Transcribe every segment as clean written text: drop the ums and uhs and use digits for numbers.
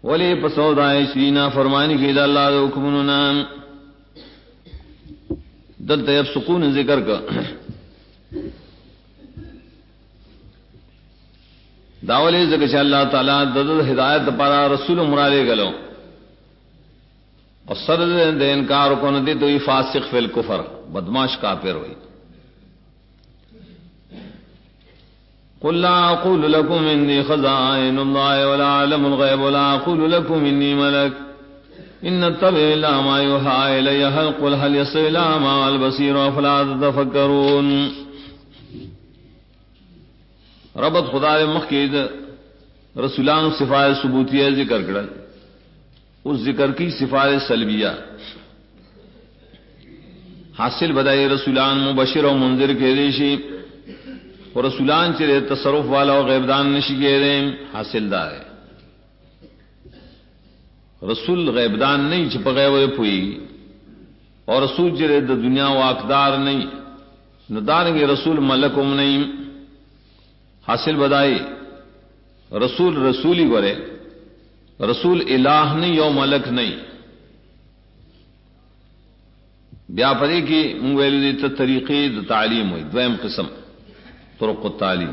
ولی پسودای شینا فرمانی کی دا اللہ دا حکمنا دلتا یب سکون ذکر کا داولی ذکر چا اللہ تعالی دد ہدایت پارا رسول مرادے گلو اور سرد دے انکار کو ندی تو فاسق فی الکفر بدماش کافر ہوئی قل لا اقول لكم اني خزائن الله ولا اعلم الغيب ولا اقول لكم اني ملك ان اتبع الا ما يوحى الي هل قل هل يصل الى ما البصير فلا تتفكرون ربط خدا مخکید رسولان صفات ثبوتیہ ذکر کړل اس ذکر کی صفات سلبیہ حاصل بدائے رسولان مبشر و منذر کے دیشی اور رسولان چرے تصرف والا و غیبدان نشی کے دیں حاصل دار ہے رسول غیبدان نہیں چھپ غیب پوئی اور رسول چرے دنیا و اقدار نہیں ندارنگے رسول ملکم نہیں حاصل بدائی رسول رسولی گورے رسول الہ نہیں یو ملک نہیں بیا پدی کی مویل دی طریقے تعلیم ہوئی دویم قسم طرق التعلیم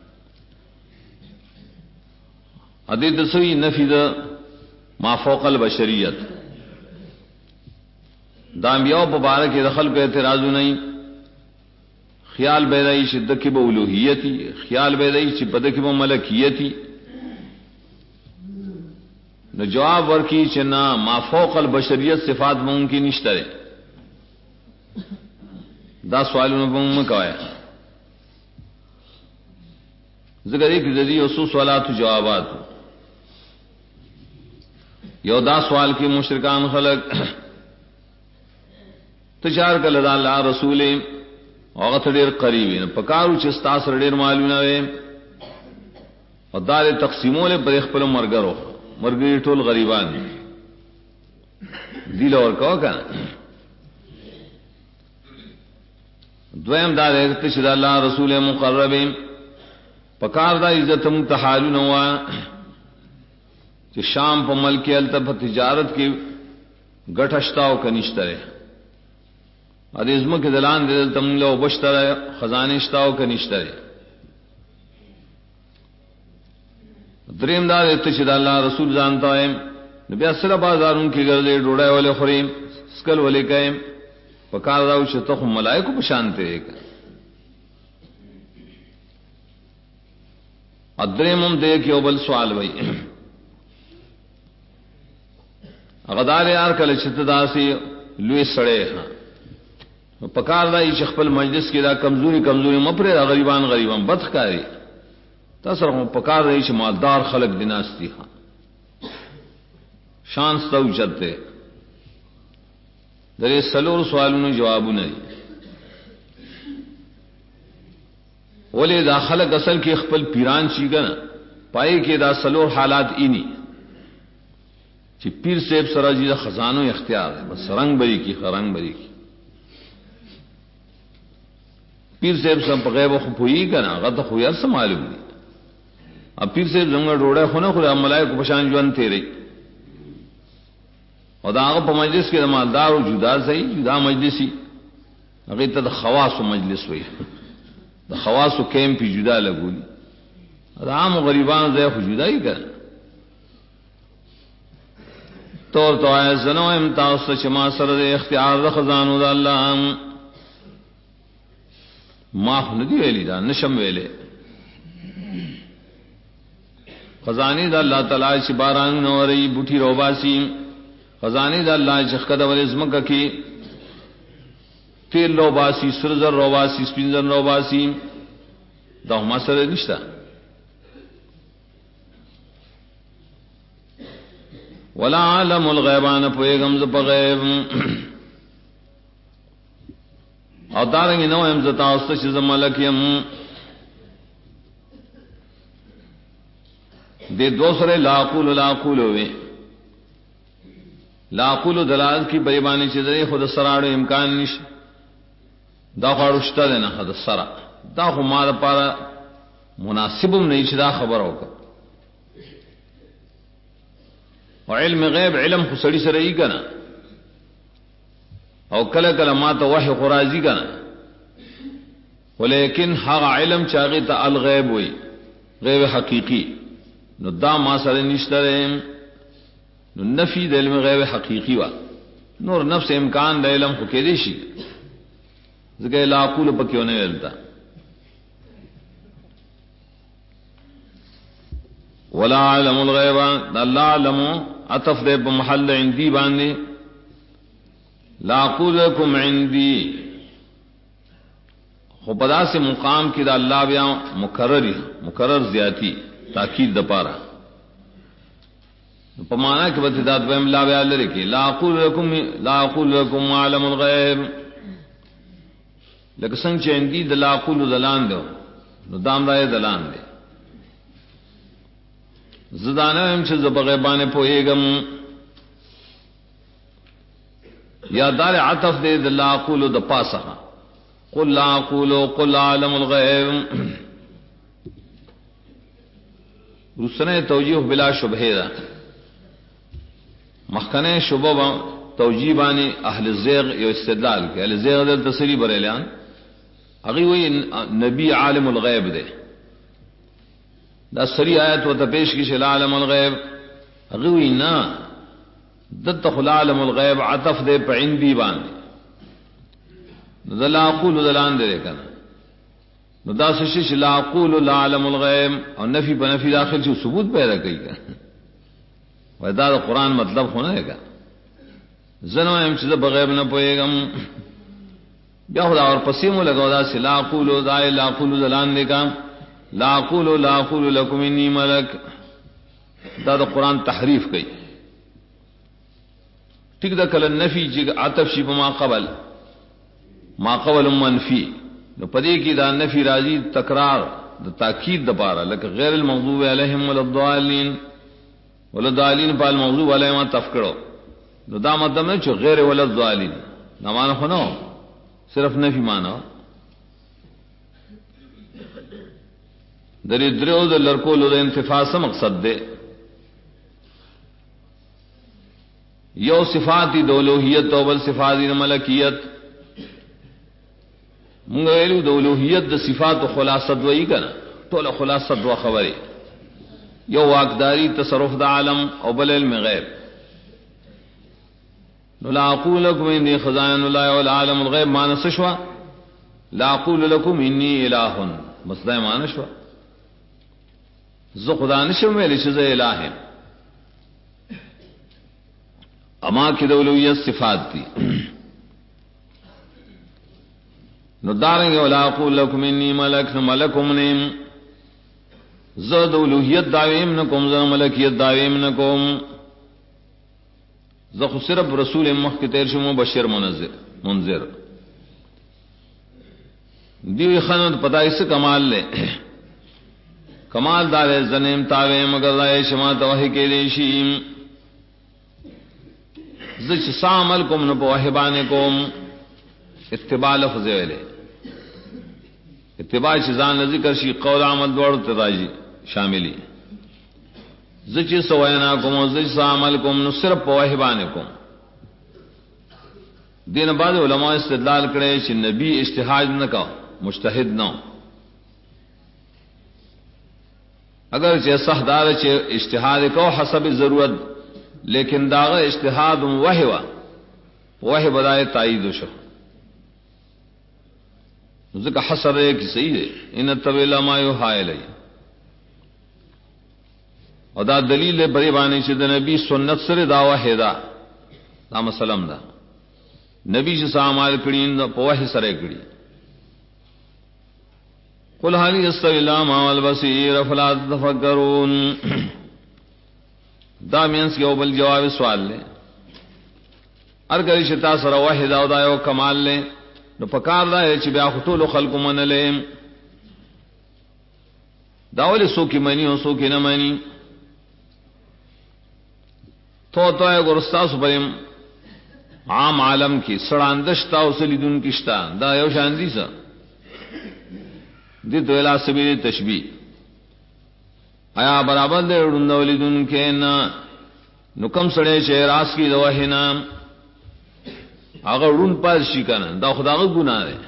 حدیث سوی نفی دا ما فوق البشریت دا انبیاء مبارک دخل کو اعتراض نہیں خیال بیدائی شدت کی بولوہیتی خیال بیدائی شدت کی ملکیتی نو جواب ورکی چنا ما فوق البشریت صفات ممکن نشترے دا سوالوں میں کہا ذکر ایک ذریعہ اصول سوالات و جوابات یو دا سوال کی مشرکان خلق تجار کا لدا اللہ رسول وقت دیر قریبی پکارو چستا سر دیر معلوم نوے اور دار تقسیموں لے پر اخپل مرگرو مرگری ٹول غریبان دل اور کہو کہا دویم دار اکتشد اللہ رسول مقربیم پکار دا عزت متحالون ہوا کہ شام پا ملکی التف تجارت کی گٹھشتاو کنشترے ادیزم کے دلان دل تم لو بشترے خزانشتاو کنشترے دریم دار اتشد اللہ رسول جانتا ہے نبی اصل بازارون کی گردے ڈوڑائے والے خوریم سکل والے کہیں پکار دا شتخ ملائکو پشانتے ایک ادریم دے کہ بل سوال بھائی غدار یار کل چتدا سی لوی سڑے ہاں پکار دا یہ خپل مجلس کی دا کمزوری کمزوری مپرے دا غریبان غریبان بدخکاری تاثر پکار رہی چھ مالدار خلق دیناستی ہاں شان ستو چتے در سلور سوالوں نے جواب نہیں ولی دا خلق اصل کی خپل پیران چی گنا پائی کہ دا سلور حالات اینی چی پیر سیب سرا جی دا خزانو اختیار ہے بس رنگ بری کی رنگ بری کی پیر سیب سب غیب و خپوئی کنا غط خویر سے معلوم نہیں اب پیر سیب زنگا ڈوڑے خونے خدا ملائک پشان جوان تیرے اور دا آغا پا مجلس کے دا مالدار و جدا صحیح جدا مجلسی اگر دا خواص و مجلس ہوئی دا خواص و کیمپی جدا لگولی دا عام و غریبان زیخ جدا ہی کر طور تو آئے زنو امتاز تا چما سر دے اختیار دا خزانو دا اللہ ماف ندی ویلی دا نشم ویلے خزانی دا اللہ تعالی چی باران نوری بوٹی روباسی خزانی دا اللہ چخکد والازمک کی تیل روباسی سرزر روباسی سپینزر روباسی دا ہما سر نشتا ولا عالم الغیبان پویگم زپا غیب اور دارنگی نو امزتا استش زمالکیم دے دوسرے لاقول لاقول ہوئے لاقول دلال کی بریبانی چیزیں خود سراڑ امکان نش دا خواڑشتا دینا خود سرا دا خو مال پارا مناسبم نہیں چدا خبر ہوگا او علم غیب علم خو سړی سره یې کنه او کله کله ما ته وحی قرازی کنه ولیکن هغه علم چاغه ته الغیب وای غیب حقیقی نو دا ما سره نشته نو نفی د علم غیب حقیقی وا نور نفس امکان د علم خو کې دي شي ځکه لا اقول پکې نه ویلتا ولا علم الغیب الله علم عطف دې په محل عندي باندې لا اقول لكم عندي خو پدا سے مقام کی دا اللہ بیا مکرر زیاتی تاکید د پاره په معنا کې به دا دویم لا بیا لري کې لا اقول لكم عالم الغیب لکه څنګه چې اندی د لا اقول دلان دو نو دام راي دلان دي زدانه هم چې زب غیبانه پوهیږم یا دار عطف دې د لا اقول د پاسه قل لا اقول قل عالم الغیب رسنه توجیه بلا شبهه ده مخکنه شبهه توجیه باندې اهل الزیغ یو استدلال کې اهل الزیغ د تسری بریلیان هغه وی نبی عالم الغیب ده دا سری آیت و ته پیش کی شل عالم الغیب هغه وی نه دتخل عالم الغیب عطف ده په عندي باندې لا اقول دلان دے کنا نو دا سشش لا اقول لا علم الغیب اور نفی بنفی داخل سے ثبوت پیدا کی گا ودا قرآن مطلب ہونا ہے گا زنو ہم چیز بغیب نہ پوئے گا بیا خدا اور پسیم لگا دا سے لا اقول لا اقول دلان دے کا لا اقول لکم انی ملک دا قرآن تحریف کی ٹھیک دا کل نفی جگ عطف شی ما قبل ما قبل منفی نو پدې کې دا نفی راضی تکرار د تاکید د پاره لکه غیر المغضوب علیهم ولا الضالین په المغضوب علیهم تفکرو نو دا مطلب نه چې غیر ولا الضالین نه معنا خو نو صرف نفی معنا درې درو د لړکولو د انتفاع سم مقصد ده یو صفات د اولوہیت او بل صفات د ملکیت مونږ ویلو د اولوہیت د صفات او خلاصه دوی کنه ټول خلاصه دوه خبره یو واقداری تصرف د عالم او بل علم غیب نو لا اقول لكم اني خزائن الله والعالم الغیب ما نسشوا لا اقول لكم اني اله مصدر ما نشوا زه خدا نشم ویل چې زه الہ یم اما کې د اولوہیت صفات دي نو دارنگی ولا اقول لکم انی ملک ملکم نیم زد اولوہیت دعویم نکم زد ملکیت دعویم نکم زخو صرف رسول مخ کی تیر شمو بشیر منذر دیوی خند پتا اس کمال لے کمال دار زنیم تاویم اگر رائے شما توحی کے دیشیم زچ سامل کم نپو وحبانکم اتباع لفظ ویلے اتباع چیزان ذکر شی قول عمل دوڑ تراجی شاملی زچی سویناکم و زچ عملکم نو صرف پوہبانکم دین بعد علماء استدلال کرے چی نبی اجتہاد نہ کا مجتہد نہ اگر چے صحدار چے اجتہاد کو حسب ضرورت لیکن داغ اجتہاد وہی بدائے تائید شو ذکر حسر ہے کہ صحیح ہے ان طویل ما یوحى الی او دا دلیل بری باندې چې د نبی سنت سره دا واحده دا مسلم دا نبی چې سامال کړي په وحی سره کړي قل هل يستوي الاعمى والبصير فلا تتفكرون دا مینس یو بل جواب سوال لے ارګری شتا سره واحده او دا یو کمال لے نو پکار دا چې بیا ټول خلق منلې دا ولې څوک مانی او څوک نه مانی تو ګورستا سپریم عام عالم کی سړاندشتا او سلیدون کیشتا دا یو شان دي څه دي دویلا سبیل تشبیه آیا برابر دې وړاندولیدون کې نه نو کم سړی چې راس کی د وحینا هغه ورون پاس شي کنه دا خدای ګناه ده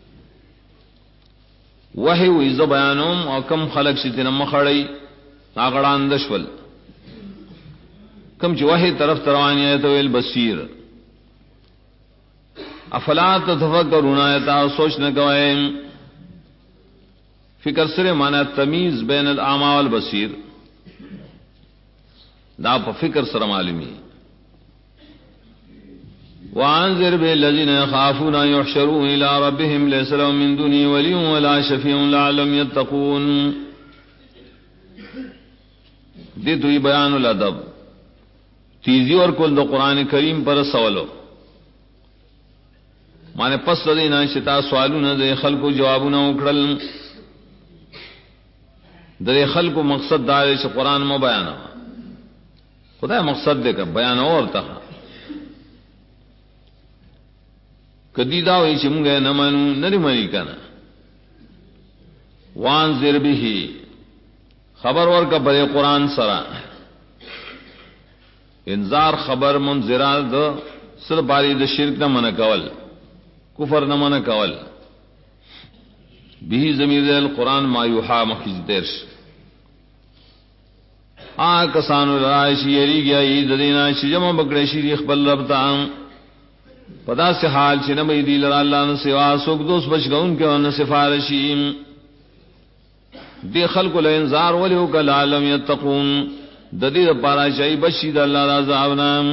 وحی وې ز بیانوم او کم خلق چې تنه مخړی هغه اندشول کم چې وحی طرف رواني ایت ویل بصیر افلا تتفکرون ایت سوچ نه کوئ فکر سره معنی تمیز بین الاعمى والبصیر دا په فکر سره معلومی وانذر بالذین يخافون ان يحشروا الى ربهم ليس لهم من دونه ولي ولا شفيع لعلهم يتقون دې دوی بیان الادب تیزی اور کول د قران کریم پر سوالو معنی پس دینا شتا سوالونه د خلکو جوابونه وکړل د خلکو مقصد دا چې قران مو بیانوا خدای مقصد دې کا بیان اور ته کدی دا وی چې موږ نه مانو نه لري کنه وانذر به خبر ورکا پر قران سره انذار خبر منذرات د سر باری د شرک نه من کول کفر نه من کول به ضمیر القران ما یوحى مخز درش کسانو راشی یریږي د دینا چې جمع بکړې شي خپل رب ته پدا سے حال چې نه مې دی لره الله نه سوا سوک دوست بچګون کې ان سفارشی دی خلق له انذار ولو کل عالم یتقون د دې لپاره شي بشید الله عذاب نام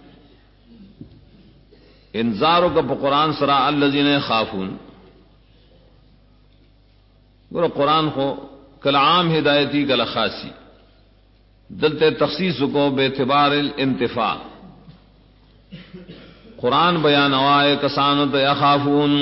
انذارو کا قرآن سرا الذین یخافون ګور قرآن خو کل عام ہدایتی کل خاصی دلتے تخصیص کو بے اعتبار الانتفاع قرآن بیان ہوائے کسانت یخافون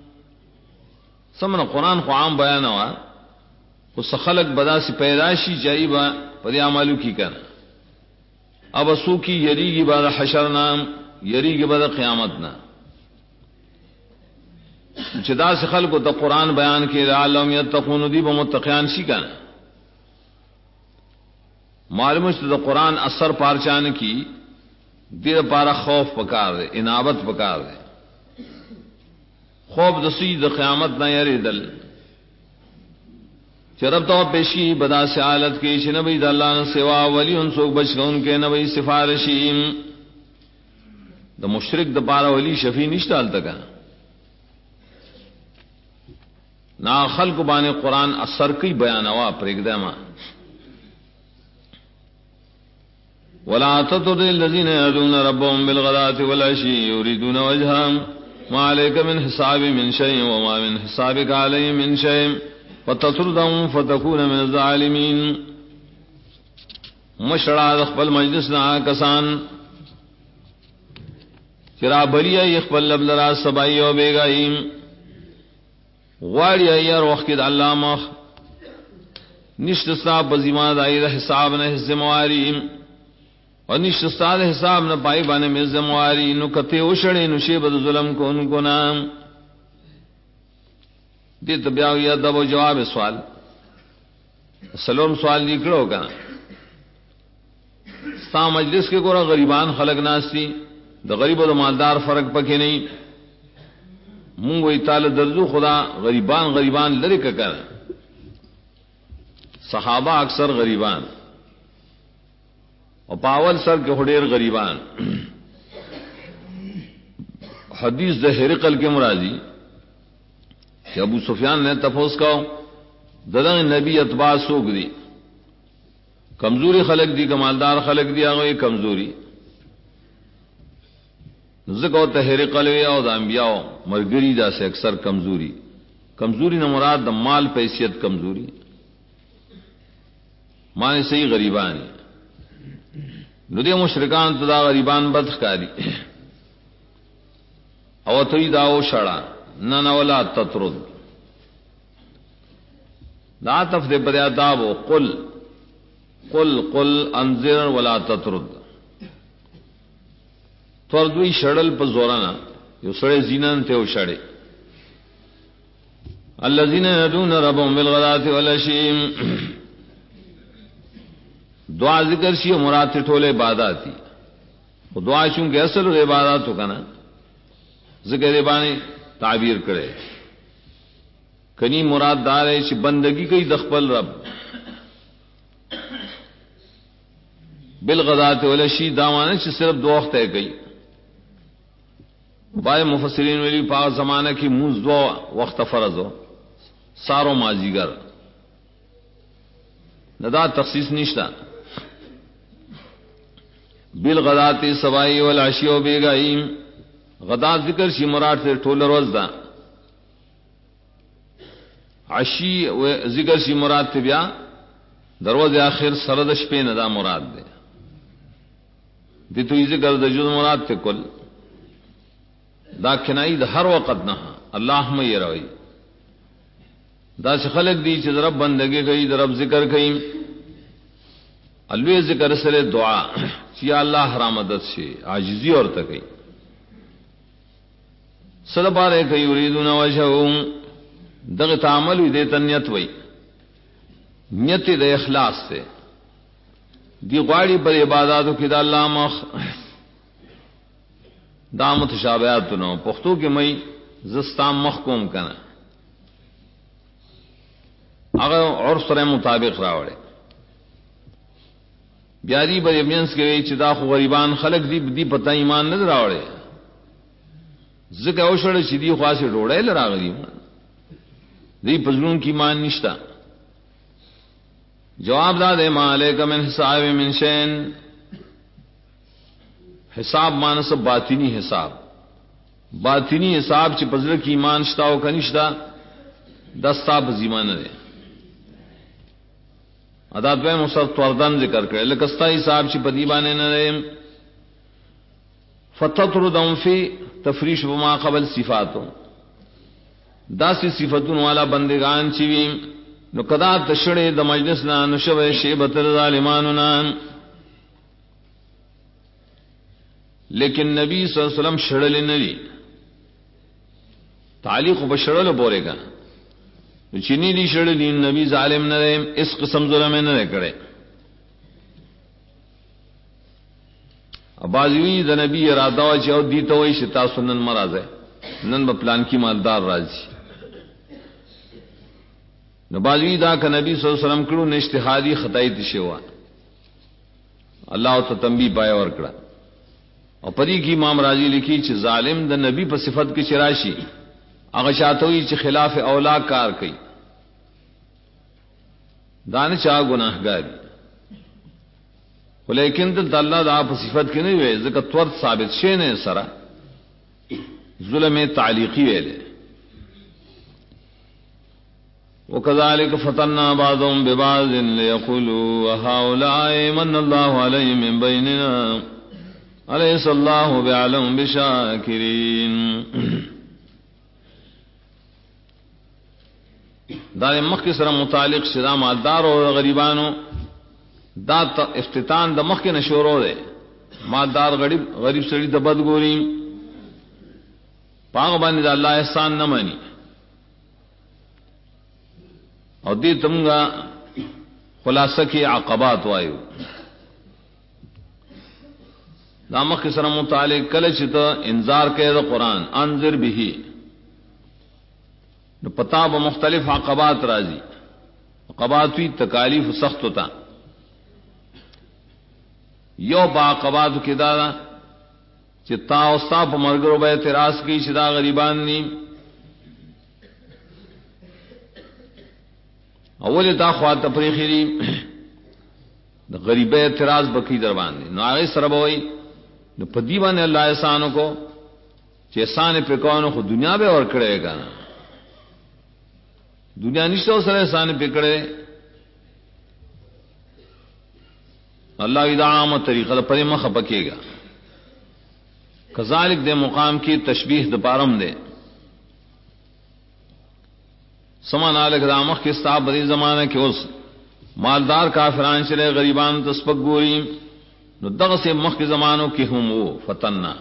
سمنا قرآن خو عام بیان ہوا اس خلق بدا سے پیدائشی جائبہ پدی عملو کی کر اب اسو کی یریگی بعد حشر نام یریگی بعد قیامتنا جدا سے خلق تا قرآن بیان کی لعلہم یتقون دی بمتقیان شی کنا معلوم ہے تو قرآن اثر پارچان کی دیر پارا خوف پکار دے انابت پکار دے خوف دسی د قیامت نہ یری دل چرب تو پیشی بدا سے حالت کی نبی د اللہ نے سوا ولی ان سو بچ ان کے نبی سفارشیم د مشرک د پارا ولی شفیع نشتال تک نا خلق بان قرآن اثر کی بیان ہوا پرگدما ولا تطر الذين يدعون ربهم بالغداة والعشي يريدون وجهه ما عليك من حساب من شيء وما من حسابك عليه من شيء فتطردهم فتكون من الظالمين مشرع خپل مجلسنا کسان چرا بلیا خپل لبلرا سبای او بیگایم غواړي ایر وخت د الله مخ نشته صاحب ذمہ داری حساب نه ذمہواری اور نشته استاد حساب نہ پائی بانے میں ذمہواری نو کتے وشړې نو شی بد ظلم کو ان کو نام دې تبیا یا د جواب سوال سلام سوال نکړو کا ستا مجلس کې ګور غریبان خلق ناسي د غریب او مالدار فرق پکې نه مونږ وی تعالی درجو خدا غریبان لری کړه صحابہ اکثر غریبان اور پاول سر کے ہڈیر غریبان حدیث د ہرقل کے مرادی کہ ابو سفیان نے تفوس کا ددن نبی اتباع سوک دی کمزوری خلق دی کمالدار خلق دی آگئی کمزوری ذکر ہرقل او دا انبیاء مرگری دا سے اکثر کمزوری نہ مراد دا مال پیسیت کمزوری مانے صحیح غریبانی ندی مشرکان تدا غریبان بدخکاری او توی داو شڑا نہ ولا تطرد لا تفد بدیاتابو قل انذر ولا تطرد تردوی شڑل پا زورانا یو سڑے زینان تے او شڑے الذین يدعون ربهم بالغداة والعشی دعا ذکر شی مراد ٹھولے عبادت دعا چونکہ اصل عبادت تو کنا ذکر باندې تعبیر کرے کنی مراد دار ہے چې بندگی کوي د خپل رب بالغداۃ والعشی داوانه چې صرف دو وخت ہے کوي بای مفسرین ویلی په زمانہ کې موز دو وخت فرض ہو سارو مازیګر ندا تخصیص نشتا بالغداۃ سوائی والعشی و بیگایم غدا ذکر شي مراد سے ټول روز دا عشی و ذکر شي مراد ته بیا دروازه اخر سره د شپې نه دا مراد ده دي تو ذکر د جو مراد ته کل دا کنای د هر وخت نه اللهم يروي دا چې خلق دي چې رب بندګي کوي د رب ذکر کوي الوی ذکر سره دعا چې الله رحمت شي عاجزی اور ته کوي صد بارے کہ یریدون وجههم دغه تعامل دې تنیت وای نیت د اخلاص سے دی غواړي پر عبادتو کې د الله مخ دا متشابهات نو پښتو کې مې زستا مخ کوم کنه هغه اور سره مطابق راوړي بیاری به یمنس کې چې دا خو غریبان خلق دی پتا ایمان نه راوړي ذکر او شړ چې دی خاصه ډوړې لراغلی دی پزلون کی مان نشتا جواب دا دے مالک من حساب من شین حساب مانس باطنی حساب باطنی حساب چې پزل کی ایمان شتا او کنيشتا دستا بزیمان نه ادا دوی مصر توردن ذکر کړل لکه ستا حساب چې بدی باندې نه لري فتطردهم فی تفریش بما قبل صفاتو داسی صفتون والا بندگان چوی نو کدا تشڑے د مجلس نا نشوے شیبت الظالمانو نا لیکن نبی صلی اللہ علیہ وسلم شڑل نبی تعلیق بشڑل بورے گا چینی دی شڑل نبی ظالم نہ رہے اس قسم ظلم نہ کرے ابازوی د نبی اراده وا چې او دی ته وای شتا سنن مرزه نن په پلان کې مالدار راځي نو بازوی دا ک نبی صلی الله علیه وسلم کړو نه اجتهادي خدای دي شوا الله ته تنبیه پای ور کړه او پدې کې امام رازی لیکي چې ظالم د نبی په صفت کې چرایشي هغه شاته وي چې خلاف اولا کار کوي دانه چا گناهګار ولیکن دلته الله دا په صفت کې نه وي ځکه تور ثابت شي نه سره ظلم تعلیقی ویلې وكذلك فتنا بعضهم ببعض ليقولوا هؤلاء من الله عليهم من بيننا أليس الله بعلم بشاكرين دا مخکې سره متعلق شدا مالدار او غریبانو دا افتتان د مخکې نشورو ده مالدار غریب سړي د بدګوري پاغ باندې د الله احسان نه مانی او دې تمغه خلاصه کې عقبات وایو دا مخکې سره متعلق کله چې ته انذار کوي د قران انذر به نو پتا به مختلف عقبات راځي عقبات وی تکالیف سخت ہوتا یو با عقبات کې دا چې تا او ستا په مرګرو به اعتراض کوي چې دا غریبان ني اول دا خوا تفریخي د غریبه اعتراض بکی در باندې نو هغه سره به وي نو په دی باندې الله احسانو کو چې احسان په کوونو خو دنیا به ور کړی کنه دنیا نشته سره احسان په کړی الله ادعام طریقه پر مخ پکېګا کذالک د مقام کی تشبیہ د پارم دے سمان الک رامخ کے صاحب بری زمانہ کے اس مالدار کافران چلے غریبان تسبق گوری نو دغه سے مخ کے زمانوں کے ہم وہ فتنہ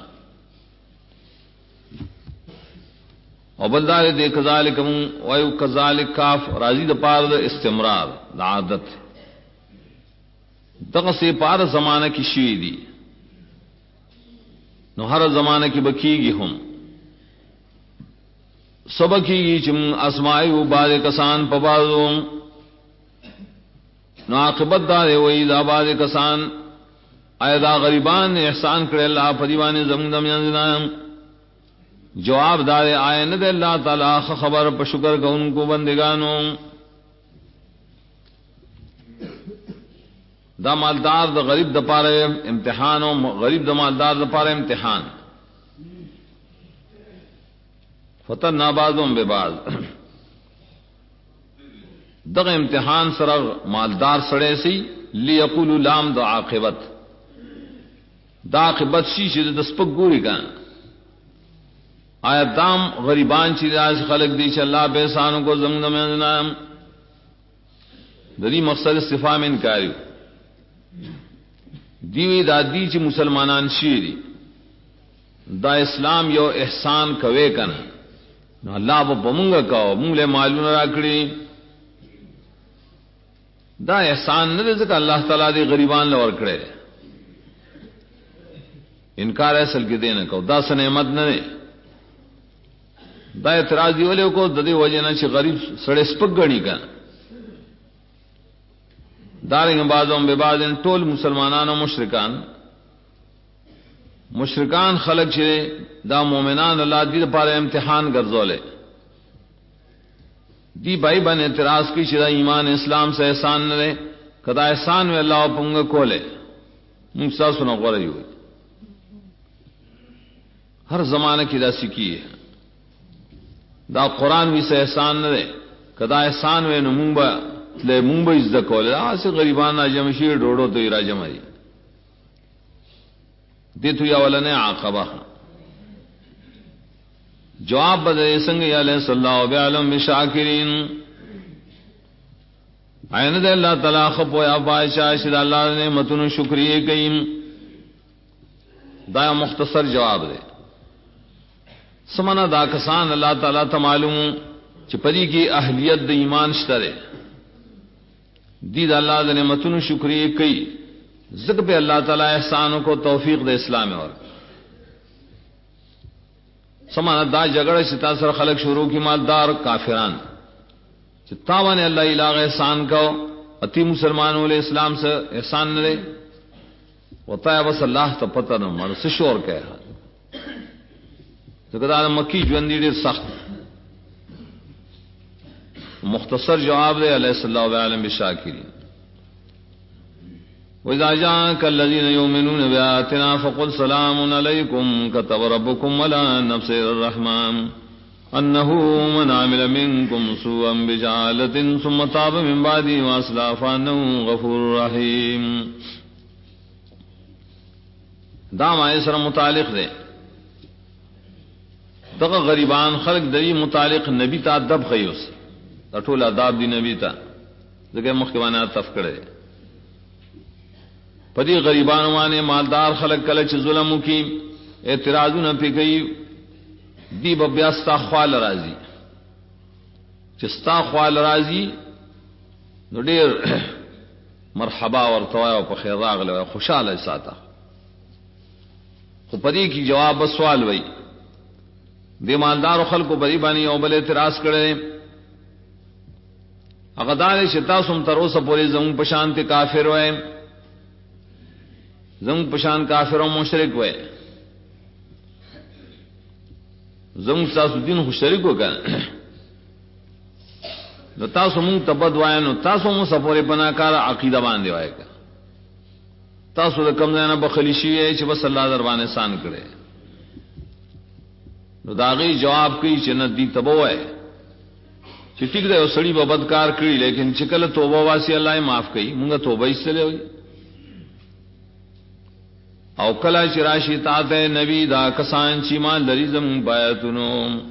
او بلدار دے کذالک و کذالک کاف راضی د پار د استمرار د عادت دغه سے پار زمانہ کی شی دی نو هر زمانه کې بکیږي هم سبکی چې اسماء او باز کسان په بازو نو عاقبت دا وي دا باز کسان ایدا غریبان احسان کړي الله په دیوانه زمون دمیانځنا جواب دار آئے ند اللہ تعالی خبر پر شکر کا ان کو بندگانوں دا مالدار دا غریب دا پارے امتحان غریب دا مالدار دا پارے امتحان فتن بعضهم ببعض دا امتحان سر مالدار سڑے سی لیقول لام دا عاقبت دا عاقبت شیشی دا سپک گوری کان آیا دام غریبان چی راز خلق دی چ اللہ بے سانوں کو زمین میں نام دری مقصد استفهام انکاری دیوی دادی چ مسلمانان شیری دا اسلام یو احسان کوي کنه نو الله په مونږه کو مونږ له مالونه راکړي دا احسان نه ځکه الله تعالی دی غریبان لور کړي انکار اصل کې دینه کو دا سه نعمت نه دا اعتراض دی ولې کو د دې وجه نه چې غریب سړی سپک غني کا دارنګ بعضهم به بعضن ټول مسلمانانو مشرکان خلق چې دا مؤمنان الله دې لپاره امتحان ګرځولې دی بای باندې اعتراض کی چې دا ایمان اسلام سے احسان نه لري کدا احسان وی الله پنګ کوله موږ تاسو نه غوړی وي ہر زمانہ کی دا سکی ہے دا قرآن وی سے احسان نہ دے کدا احسان وے نو مونږ له مونږ عزت کوله اس غریبان اجم شیر ډوډو ته راځم ای دې تو یا ولنه عاقبہ جواب بده څنګه یا له صلی الله علیه بشاکرین عین دې الله تعالی خو یا بادشاہ شد الله نعمتونو شکریا کین دا مختصر جواب دے سمنا دا کسان اللہ تعالی ته معلوم چې پدې کې اهلیت د ایمان شته دي د الله د نعمتونو شکریا کوي ذکر په الله تعالی احسانوں کو توفیق د اسلام اور سمنا دا جګړه چې تاسو خلک شروع کی مالدار کافران چې تاوانه الله الہ احسان کو اتی مسلمانوں له اسلام سے احسان نه لري وتا بس الله ته پته نه مړ څه شور کوي ذکر مکی ژوند ډیر سخت مختصر جواب دے علیہ الصلوۃ والسلام بشاکرین وَإِذَا جَاءَكَ الَّذِينَ يُؤْمِنُونَ بِآيَاتِنَا فَقُلْ سَلَامٌ عَلَيْكُمْ كَتَبَ رَبُّكُمْ عَلَى نَفْسِهِ الرَّحْمَةَ أَنَّهُ مَنْ عَمِلَ مِنكُمْ سُوءًا بِجَهَالَةٍ ثُمَّ تَابَ مِنْ بَعْدِهِ وَأَصْلَحَ فَإِنَّهُ غَفُورٌ رَحِيمٌ دا معنی سره متعلق دے دغه غریبان خلق دې متعلق نبی ته ادب خيوس ټول آداب دی نبی ته دغه مخکوانه تفکړه پدې غریبانو باندې مالدار خلق کله چې ظلم وکي اعتراضونه پی کوي دی بیا ستا خپل راضي چې ستا خپل راضي نو ډېر مرحبا ورته او په خیر راغله خوشاله ساته خو پدې کې جواب سوال وای دی مالدار خلکو بری باندې او بل اعتراض کړي هغه دار چې تاسو هم تر اوسه پورې زموږ په شان ته کافر وای زموږ په شان کافر او مشرک وای زموږ تاسو دین خو شریک وکړه نو تاسو مونږ تبد وای نو تاسو مو سپورې بناکار عقیده باندې وای تاسو د کم ځای نه بخلی شي چې بس الله در باندې سان کړي نو داغي جواب کوي چې نه دی تبوای چې ټیک دی سړی به بدکار کړی لیکن چې کله توبه واسي الله یې معاف کوي مونږه توبه ایستلې وي او کله چې راشي ته نبی دا کسان چې مان لري زم بیاتونو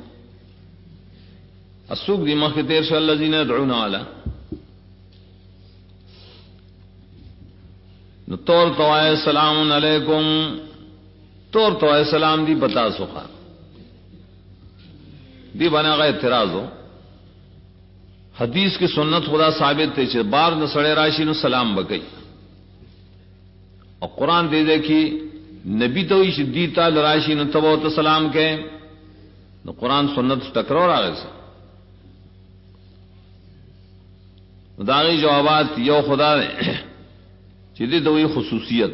اسوق دی مخ تیر شو الذين يدعون على نو تور توای السلام علیکم تور توای سلام دی بتا سوخا دی بنا غا اعتراض ہو حدیث کی سنت خدا ثابت تے چې بار نہ سڑے راشی نو سلام بکئی اور قرآن دے دے کی نبی تو شدی تعال راشی نو تبو تو سلام کہے نو قرآن سنت ٹکرو راغی سے داغی جوابات یو خدا نے چیزیں تو خصوصیت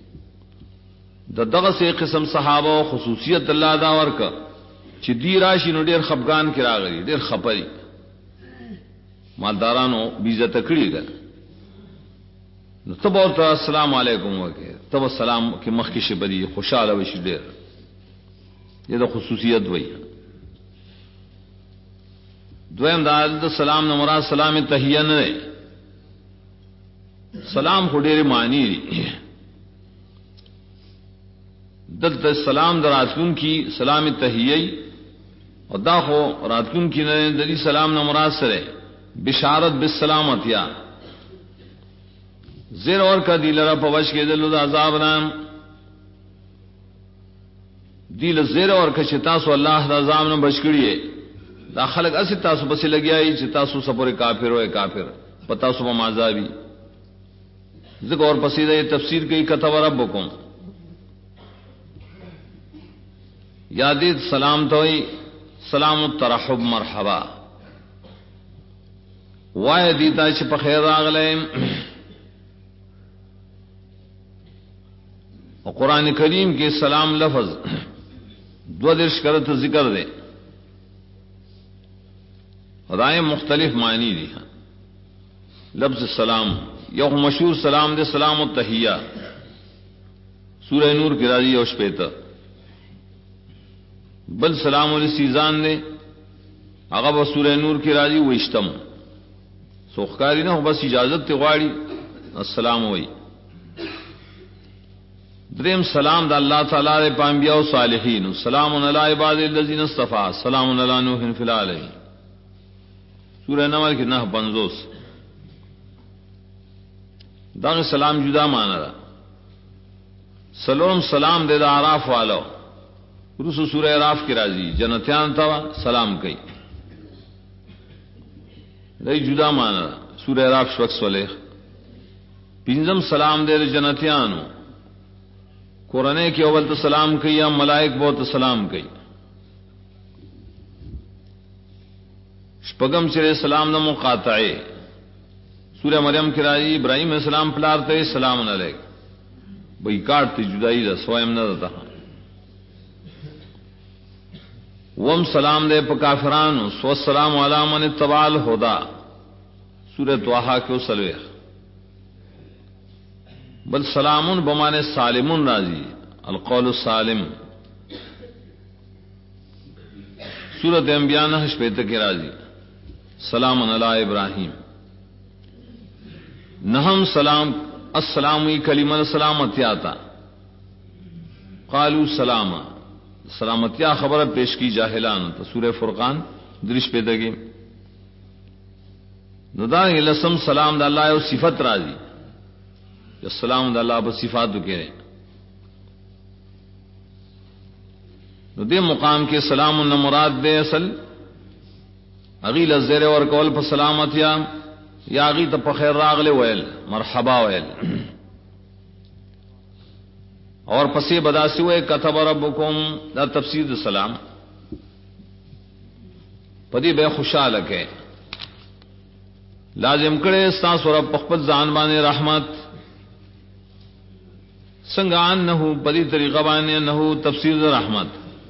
دغه سے قسم صحابہ خصوصیت اللہ دا ورکا چې دی راشي نو ډیر خفغان کې راغلي ډیر خپري مالدارانو بیزت کړی ګر نو تب ورته السلام علیکم وکړه تب السلام کې مخ کې شبري خوشاله وشي ډیر دا خصوصیت وای دویم دا سلام نو مراد سلام تحیه نه سلام خو ډیر معنی دي دلته سلام دراتون کی سلام تحیه او دا خو راتون کی نه د سلام نو مراد سره بشارت بالسلامتیا زیر اور کا دیلرا پوش کے دل عذاب نام دیل زیر اور کا چتاسو اللہ دا عذاب نہ بچ کڑیے دا خلق اسی تاسو بس لگیا ای چتاسو سپور کافر ہوئے کافر پتا سو عذابی ذکر اور پسیدہ یہ تفسیر کی کتب ربکم یادید سلام تو سلام الترحب مرحبا وای دیتا چې په خیر راغلم اور قرآن کریم کے سلام لفظ دو درش کرت ذکر دے رائے مختلف معنی دی لفظ سلام یو مشہور سلام دے سلام التحیہ سورہ نور کی راضی اوش پیتا بل سلام الاستیزان دے اغب سورہ نور کی راضی وشتم سوخکاری نہ بس اجازت تے غاڑی السلام وئی دریم سلام دا اللہ تعالی دے پانبیاء و صالحین سلام علی عباد الذین اصطفى سلام علی نوح فی العالمین سورہ نمل کی 9:50 دا سلام جدا مانا دا سلام سلام دے دا عراف والو رسو سورہ عراف کی راضی جنتیان توا سلام کئی دای جدا مانا دا سورہ عراف شوق سولیخ پینزم سلام دے جنتیانو قرآن کے اول تو سلام کی یا ملائک بہت سلام کی شپگم چرے سلام نہ مقاطعے سورہ مریم کی راجی ابراہیم علیہ السلام پلارتے سلام علیک بھئی کاٹتی جدائی دا سوائم نہ دتا وم سلام دے پا کافران سو السلام علی من اتبع الہدا سورہ طٰہٰ کے سلویخ بل سلام بمانے سالم راضی القول السالم سورت انبیاء نحش پیت کے راضی سلام علی ابراہیم نہم سلام السلامی کلمہ سلامتیاتا قالوا سلاما سلامتیا خبر پیش کی جاہلان تو سورہ فرقان درش پیدا کی ندا لسم سلام دا اللہ صفت راضی السلام اللہ بصفات کے دے مقام کے سلام مراد دے اصل اغیل الزیر اور قول پر سلامت یا اغی تب خیر راغل ویل مرحبا ویل اور پسی بداسی ہوئے کتب ربکم دا تفسیر سلام پدی بے خوشحال کے لازم کرے استاس اور پخپت زان بانے رحمت سنگان نہ پری طریقہ بانے نہ تفسیر رحمت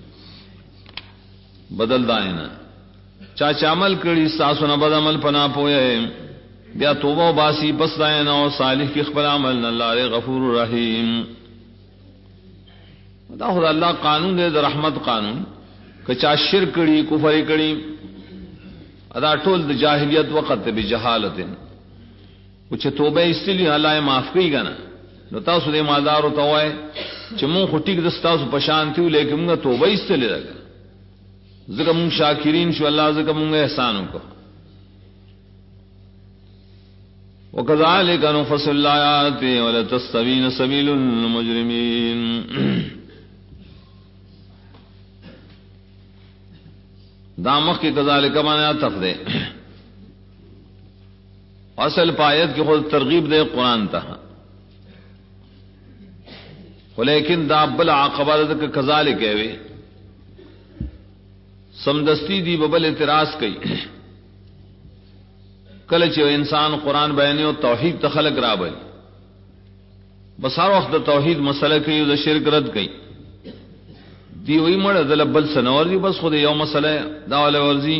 بدل دائنا چاچا عمل کری ساسو نہ بد عمل پنا پوئے بیا توبہ و باسی پس دائنا اور صالح کی خبر عمل اللہ غفور رحیم دا خدا اللہ قانون دے دا رحمت قانون کچا شرک کری کفر کری ادا ٹول دا جاہلیت وقت بی جہالت کچھ توبہ اس لیے اللہ معاف کی گا نا نو تاسو دې مالدار او توای چې مون خو ټیک د تاسو پشانتیو لیکن موږ توبه ایستلې ده زکه مون شاکرین شو الله زکه مون احسان وکړو وکذالک نفصل الآیات ولا تستبین سبیل المجرمین دامخ کی کذالک معنی عطف دے اصل پایت کی خود ترغیب دے قرآن تھا ولیکن دا بل عقبہ دا کذالک ہے وی سمدستی دی ببل اعتراض کئی کله چې انسان قران بیانې او توحید ته خلق راوړي بس هر وخت د توحید مسله کوي او د شرک رد کوي دی وی مړ د بل سنور دی بس خو د یو مسله دا ول ورزي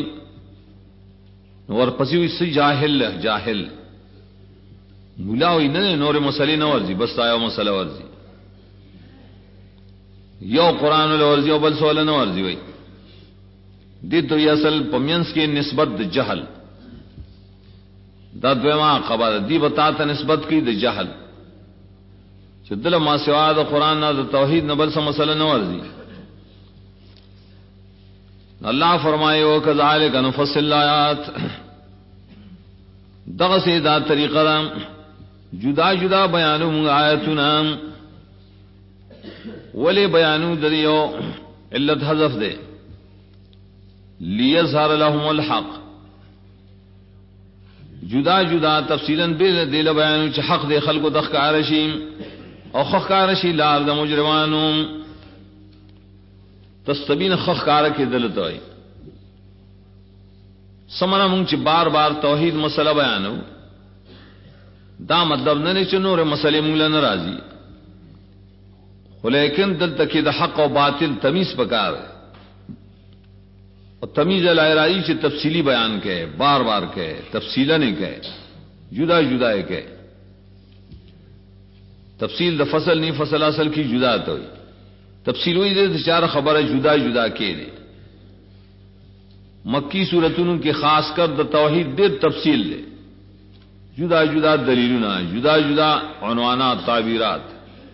ورپسې وي سي جاهل مولا وی نه نور مسلې نه ورزي بس دا یو مسله ورزي یو قران ول ورزي او بل سوال نه ورزي وي دې ته اصل پمینس کې نسبت د جهل دا دویما خبر دی بتا ته نسبت کی د جهل چې دل ما سوا د قران نه د توحید نه بل څه مسله نه ورزي الله فرمایي او کذالک نفصل الآیات دغه سي دا طریقه را جدا جدا بیانو موږ آیاتونه ولی بیانو د یو علت حذف ده لیظهر لهم الحق جدا جدا تفصیلا به دل بیانو چې حق د خلکو د ښکار شي او ښکار شي لار د مجرمانو تستبین ښکار کې دلته وي سمنا مونږ چې بار بار توحید مسله بیانو دا مطلب نه چې نور مسلې مونږ له ناراضي ولیکن دلته کې د حق او باطل تمیز پکار اور تمیز الہرائی سے تفصیلی بیان کے بار بار کے تفصیلا نہیں کہ جدا جدا ہے کہ تفصیل د فصل نہیں فصل اصل کی جدا تو تفصیل ہوئی دے چار خبر ہے جدا جدا کے دے مکی صورتوں کے خاص کر د توحید دے تفصیل دے جدا جدا دلیلنا جدا جدا عنوانات تعبیرات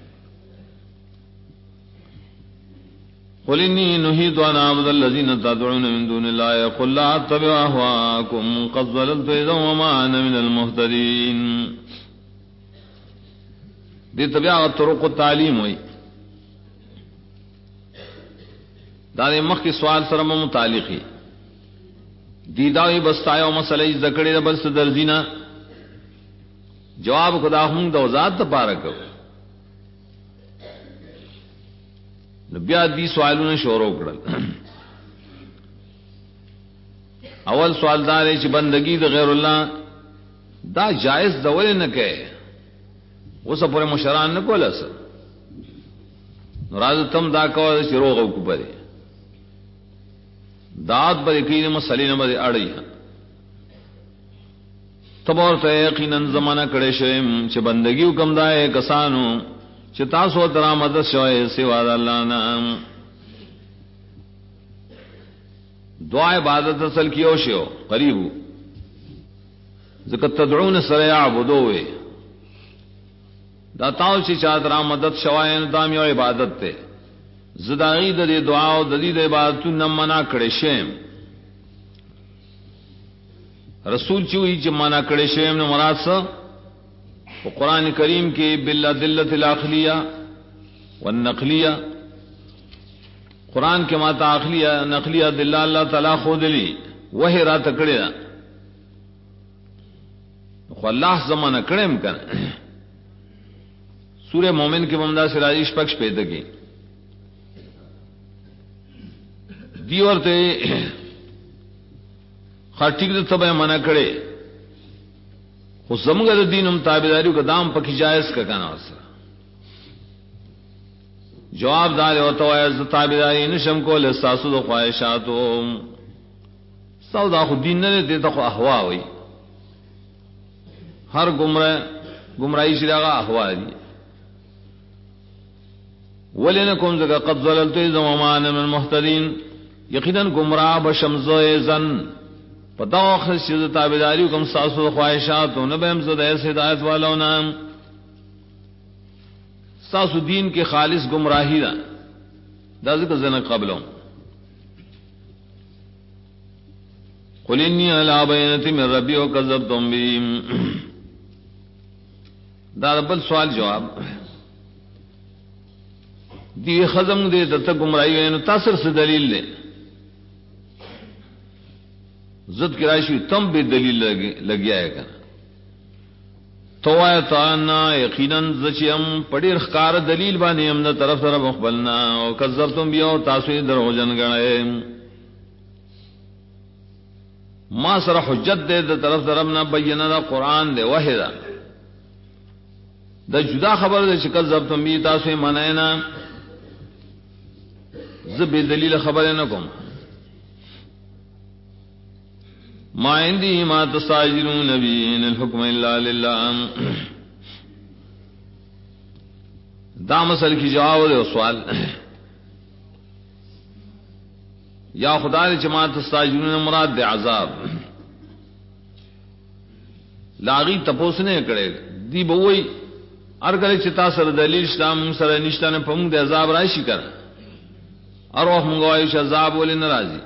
قل إني نهيت أن أعبد الذين تدعون من دون الله قل لا أتبع أهواءكم قد ضللت إذا وما أنا من المهتدين دي طبيعة طرق التعليم ہوئی دار مخ کی سوال سره متعلقی دی داوی بستایو مسئلہ ذکرې بل څه درځینا جواب خدا هم د ذات ته پاره کو بیا دې سوالونه شروع کړل اول سوال دا دی چې بندگی د غیر الله دا جائز ډول نه کوي اوس په مشران نه کوله سر ناراض تم دا کوي چې روغ او کوپره داد پر یقین مسلې نه باندې اړي تبور ته یقینا زمانہ کړي شوی چې بندگی حکم دای کسانو چې تاسو تر مدد شوي سوا د الله نه دعا عبادت اصل کیو شو قریب ذکر تدعون سره یعبدوه دا تاسو چې چا تر مدد شوي نه دام یو عبادت ته زداغی د دعا او د دې عبادتو نه منا کړي شیم رسول چې منا کړي شیم نو مراد څه قرآن کریم کی بالادلۃ العقلیہ والنقلیہ قرآن کے ماتا عقلیہ نقلیہ دلہ اللہ تعالی خود لی وہی را تکڑے خو اللہ زمانہ کڑیم کن سورہ مومن کے ممدہ سے راجیش پکش پیدا کی دیورتے خاٹک دے تبع منع کڑے خو زمونږ د دین مطابقداریو کا دام پکې جائز کا کنه وسره جواب دار او توایز تابعداري نشم کول اساسو د خواهشاتو سودا خو دین نه دي ته خو احوا وي هر گمراهی شراغه احوا دي ولنکم ذکا قد ضللت زمان من المهتدين یقینا گمراه بشمزه زن پتا اخر شذ تابعداری کوم ساسو خواہشات نہ بهم زد ایسے ہدایت والوں نام ساسو دین کے خالص گمراہی دا ذکر زنا قبلوں قل انی علی بینۃ من ربی وکذبتم بی دا بل سوال جواب دی خزم دے ته گمراہی نو تاثر سے دلیل لے زد کی راشی تم بھی دلیل لگیا ہے کنا توایتانا یقینا زچیم پډیر خکار دلیل باندې هم نه طرف سره مخبلنا او کذبتم بیو تاسو دروژن غنئ ما سره حجت دې د طرف سره نه بیان دا قران دې وحیدا د جدا خبر دې چې کذبتم بی تاسو منینا زب دلیل خبر نه کوم ما عندي ما تستعجلون به ان الحكم الا لله دا مسل کی جواب دے سوال یا خدا نے جماعت تستعجلون مراد دے عذاب لاغي تپوس نه کړي دی بوئی ارګل چې تاسو دلیل اسلام سره نشته نه پم دے عذاب راشي کړ اروح مونږ وایو چې عذاب ولې ناراضي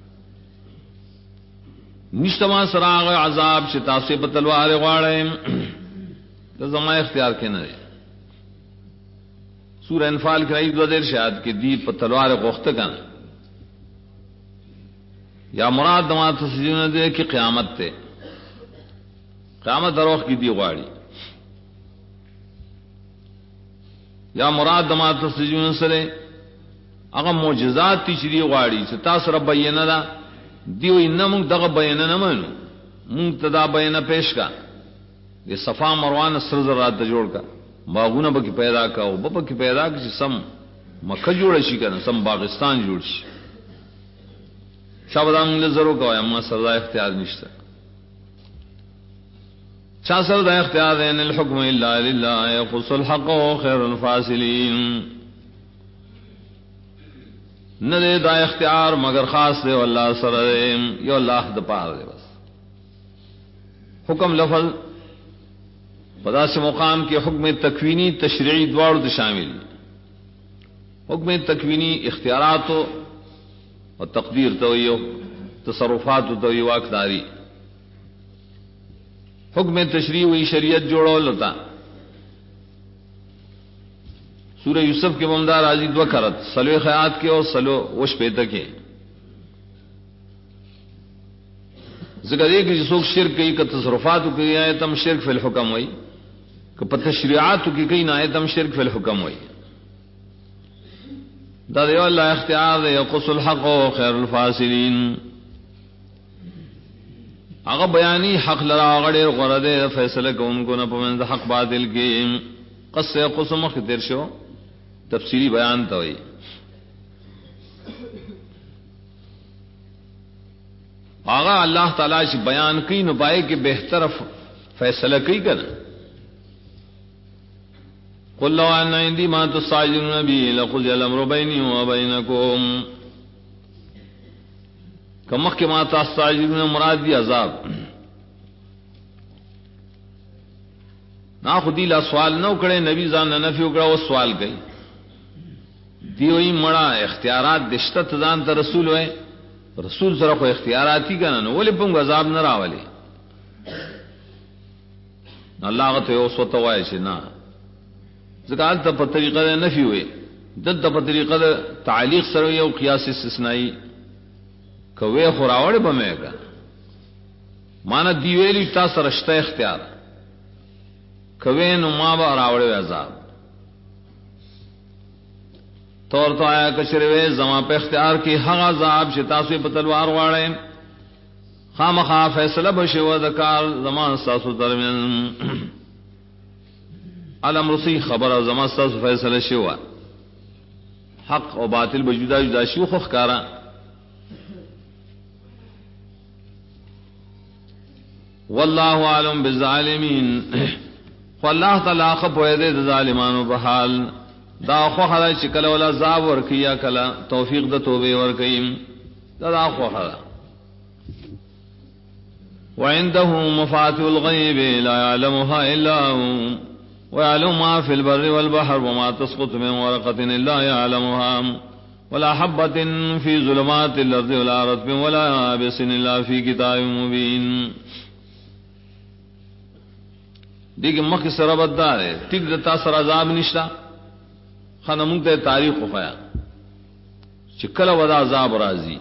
نشتما سراغ عذاب چې تاسو په تلوار غواړئ د زما اختیار کې نه دی سورہ انفال کې راځي 2000 شاید کې دی په تلوار غوښته کړه یا مراد دما تسجیل دې کې قیامت ته قیامت دروخ کې دی غواړي یا مراد دما تسجیل سره هغه معجزات چې دی غواړي چې تاسو رب بیان دا دیو انمون دغه بیان نه منو مونږ تدا بیان پیش کا یہ صفا مروان سر زرات جوړ کا باغونه به پیدا کا او به کې پیدا کی سم مکه جوړ شي کنه سم باغستان جوړ شي شابدان له زرو کا اما سزا اختیار نشته چا سره د اختیار ان الحكم الا لله يقص الحق خير الفاصلين نہ دے دا اختیار مگر خاص دے واللہ سره یو اللہ د پاره دے بس حکم لفظ پدا سے مقام کے حکم تکوینی تشریعی دوار د شامل حکم تکوینی اختیارات و تقدیر تو یو تصرفات تو یو واقداری حکم تشریعی شریعت جوړو لتا سورہ یوسف کے ممدار راضی دو کرت سلو خیات کے اور سلو وش پیتا کے ذکر ایک جسوک شرک کی کہ تصرفات کی آیتم شرک فی الحکم ہوئی کہ تشریعات کی کئی نہ آیتم شرک فی الحکم ہوئی دا دیو اللہ اختیار دے یقص الحق و خیر الفاصلین اگر بیانی حق لرا غڑیر غرد فیصلہ کہ ان کو نہ پمند حق باطل کی قص قسم خطر شو تفصیلی بیان تو ہوئی آغا اللہ تعالیٰ سے بیان کی نو پائے کہ بہتر فیصلہ کی کر قل لو ان عندي ما تستعجلون به لقضي الامر بيني وبينكم کما کہ ما تستعجلون مراد دی عذاب نا خودی لا سوال نو کړي نبی ځان نه نفي وکړه او سوال کوي دیوئی مړه اختیارات دشته ځان ته رسول وای رسول سره خو اختیارات هی کنه نو ولې په عذاب نه راولي الله غته اوس وته وای شي نه ځکه ته په طریقه نفي وي دته په طریقه تعلیق سره یو قیاس استثنایی کوي خو راوړې به مې کا معنا دی ویلی تاسو رشته اختیار کوي نو ما به راوړې عذاب طور تو آیا کشروے زما په اختیار کې هغه عذاب چې تاسو په تلوار واړئ خامخا فیصله بشو د کار زمان تاسو درمیان الامر سی خبر زمان تاسو فیصله شو حق او باطل به جدا جدا شو خو ښکارا والله عالم بالظالمین والله تعالی خپوی دې ظالمانو په حال دا خو خدای چې کله ولا عذاب ورکیا کله توفیق د توبه ورکیم دا خو خدای وعنده مفاتيح الغيب لا يعلمها الا هو ويعلم ما في البر والبحر وما تسقط من ورقة الا يعلمها ولا حبة في ظلمات الارض ولا رطب ولا يابس الا في كتاب مبين دیکھ مخ سره بدار ہے ٹک دتا سر عذاب نشتا خانه مونږ ته تاریخ وخیا چې کله ودا عذاب راځي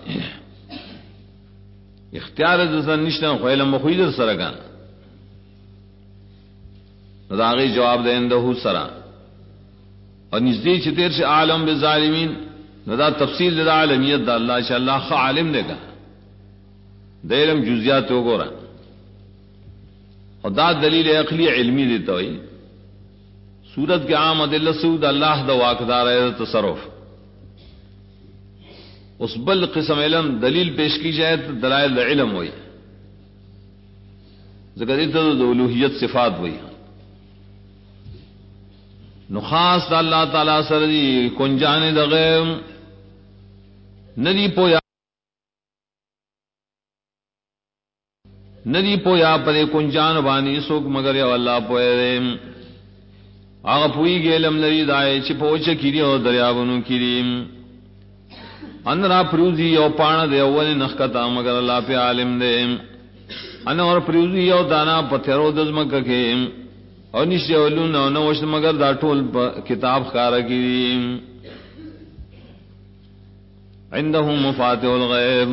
اختیار د ځن نشته خو علم خو یې سره کان نداغی جواب دے اندہو سرا اور نزدیک چتیر سے عالم بالظالمین ندا تفصیل دا عالمیت دا اللہ شاء اللہ خا عالم دے گا دے علم جزیات ہو گورا اور دا دلیل عقلی علمی دیتا ہوئی سورت کے عام ادلہ سود اللہ دا واقدار ہے تصرف اس بل قسم علم دلیل پیش کی جائے تو دلائل دا علم ہوئی ذکر تو الوہیت صفات ہوئی نخاص دا اللہ تعالی سر دی کنجان دا غیب ندی پویا پر کنجان بانی سوک مگر یا اللہ پویا دے آغا پوئی گے علم لری دائے چی پوچا کیری اور دریابنو کیری اندرا پریوزی یو پانا دے اولی نخکتا مگر اللہ پہ عالم دے ان اور پریوزی یو دانا پتھرو دزمکا کے اور نشتے علون او نوشت مگر دا ٹول کتاب خارا کیری عندہو مفاتح الغیب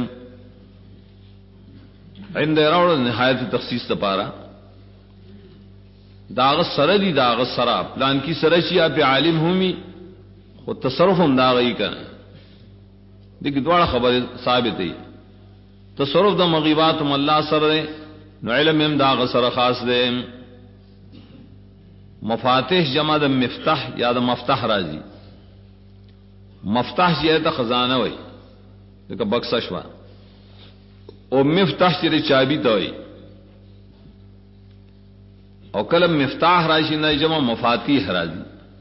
عند راوڑ نہایت تخصیص تپارا داغ سر دی داغ سرا پلان کی سرچی آپ عالم ہومی خود تصرف ہم داغی کریں دیکھ دوڑا خبر ثابت ہے تصرف دا مغیبات ہم اللہ سر دے نو علم ہم داغ سر خاص دے مفاتح جمع دا مفتح یا دا مفتح رازی مفتح جی ہے تا خزانہ ہوئی دیکھ بکسا شوا او مفتاح چرے چابی تو ہوئی او کلم مفتاح راشی نہ جمع مفاتیح راضی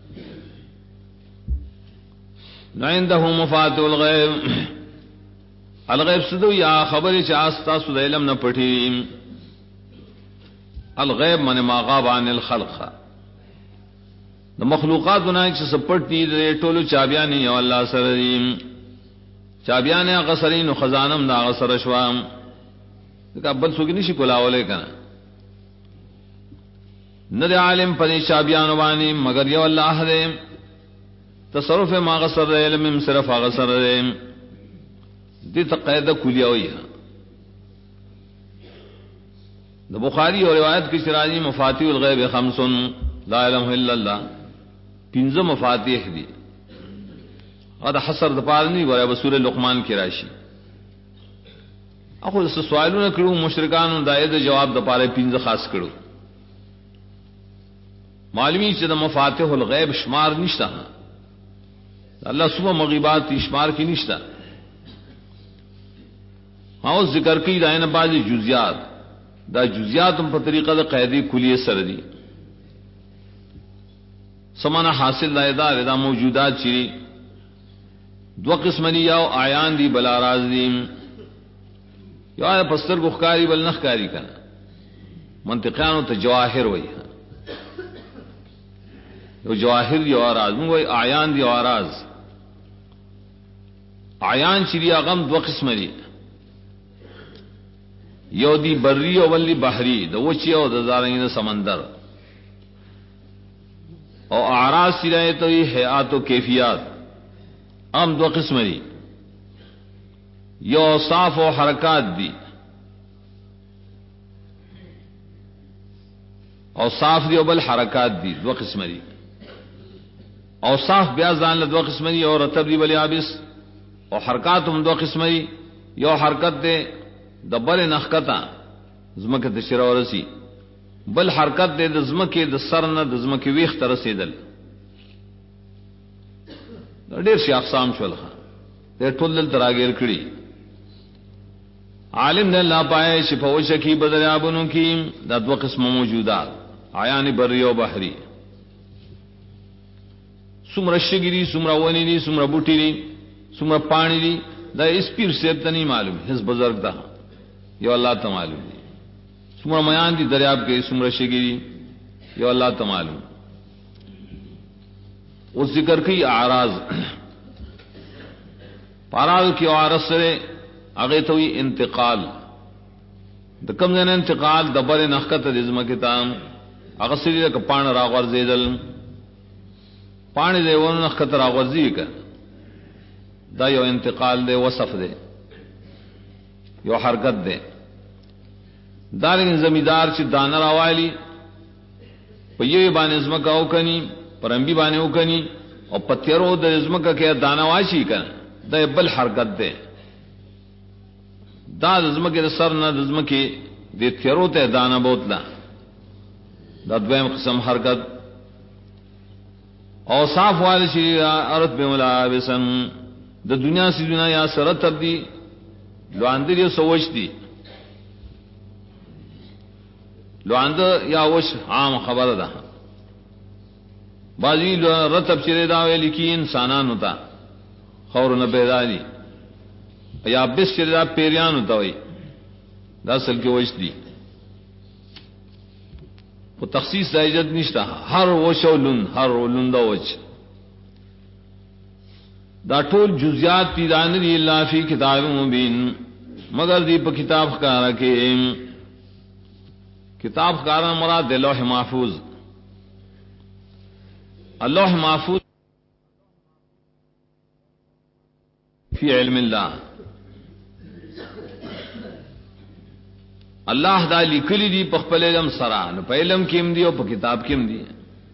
نہ عنده مفاتيح الغیب الغیب سدو یا خبر چاستا سد علم نہ پٹھی الغیب من ما غاب عن الخلق د مخلوقات بنا چ سپٹی دے ټولو چابیان یو الله سره چابیان غسرین خزانم دا غسر شوام دا بل سوګ نشي کولاولې کنه نہ عالم پر چابیان وانی مگر یو الله دے تصرف ما غسر علم صرف غسر دی تقید کلیہ ہوئی ہے دا بخاری اور روایت کی شرازی مفاتیح الغیب خمس لا علم الا اللہ پنځه مفاتیح دی اور حسر دپار نہیں گویا بسور لقمان کی راشی اخو سوالوں کړو مشرکان دا د جواب دپاره پنځه خاص کړو معلومی چې د مفاتيح الغیب شمار نشته الله سبحانه مغیبات شمار کی نشته او ذکر کی داینه بعضی جزئیات دا جزئیات په طریقه د قیدی کلیه سره دي سمانه حاصل دا موجودات چي دو قسم دي یو عیان دي بل راز دي یا پستر بخاری بل نخکاری کنه منطقانو ته جواهر وای یو جواهر یو راز مو وای عیان دی او راز عیان چې دی غم دو قسم دي یو دی بری او بل بحری د وچی او د زارنګ سمندر او اعراض سره ته حیات او کیفیت ام دو قسم دي یو صاف و حرکات دی او صاف دی او بل حرکات دی دو قسم دی او صاف بیا ځان له دو قسم دی او رطب دی بل یابس او حرکات هم دو قسم دی یو حرکت دی د بل نخکتا زمکه د شرا ورسی بل حرکت دی د زمکه د سر نه د زمکه ویخ تر رسیدل ډیر شي اقسام شولخه د ټول تراګیر کړي عالم نے لا پائے شفاوش کی بدریابنوں کی دا دو قسم موجودات عیان بری و بحری سمر شگری سمر ونی دی سمر بوٹی دی سمر پانی دی دا اس پیر سیب تا نہیں معلوم حس بزرگ دا یو اللہ تا معلوم دی سمر میان دی دریاب کے سمر شگری یو اللہ تا معلوم اس ذکر کی اعراض پاراض کی عارض سرے اگے تو انتقال د کم زنه انتقال دبر نخکته د زمکتام هغه سړي د پان راغور زیدل پانی دی ون نخکته راغور زیګه دا یو انتقال دی وصف دی یو حرکت دی دارین زمیدار چې دانه راوالی په یوه باندې زمکه او کني پرمبي باندې او کني او پتیرو د زمکه کې دانا واشي کنه د بل حرکت ده دا د زمکه د سر نه د زمکه د تیرو ته دانا بوتلا دا دویم قسم حرکت او صاف وال شي ارت به ملابسن د دنیا سی دنیا یا سره تبدی لواندې سوچ دي لواند یا وش عام خبره ده بازی رتب چره دا ویل کی انسانانو ته خور نه پیدا دي یا بس چره دا پیریانو ته وي دا اصل کې وش دي او تخصیص د ایجاد نشته هر وشولن هر ولنده وچ دا ټول جزئیات دي دان دي الا فی کتاب مبین مگر دی په کتاب ښکارا کې کتاب ښکارا مراد لوح محفوظ اللوح محفوظ فی علم الله الله دا لیکلی دی په خپل علم سره نو په علم کې هم دی او په کتاب کې هم دی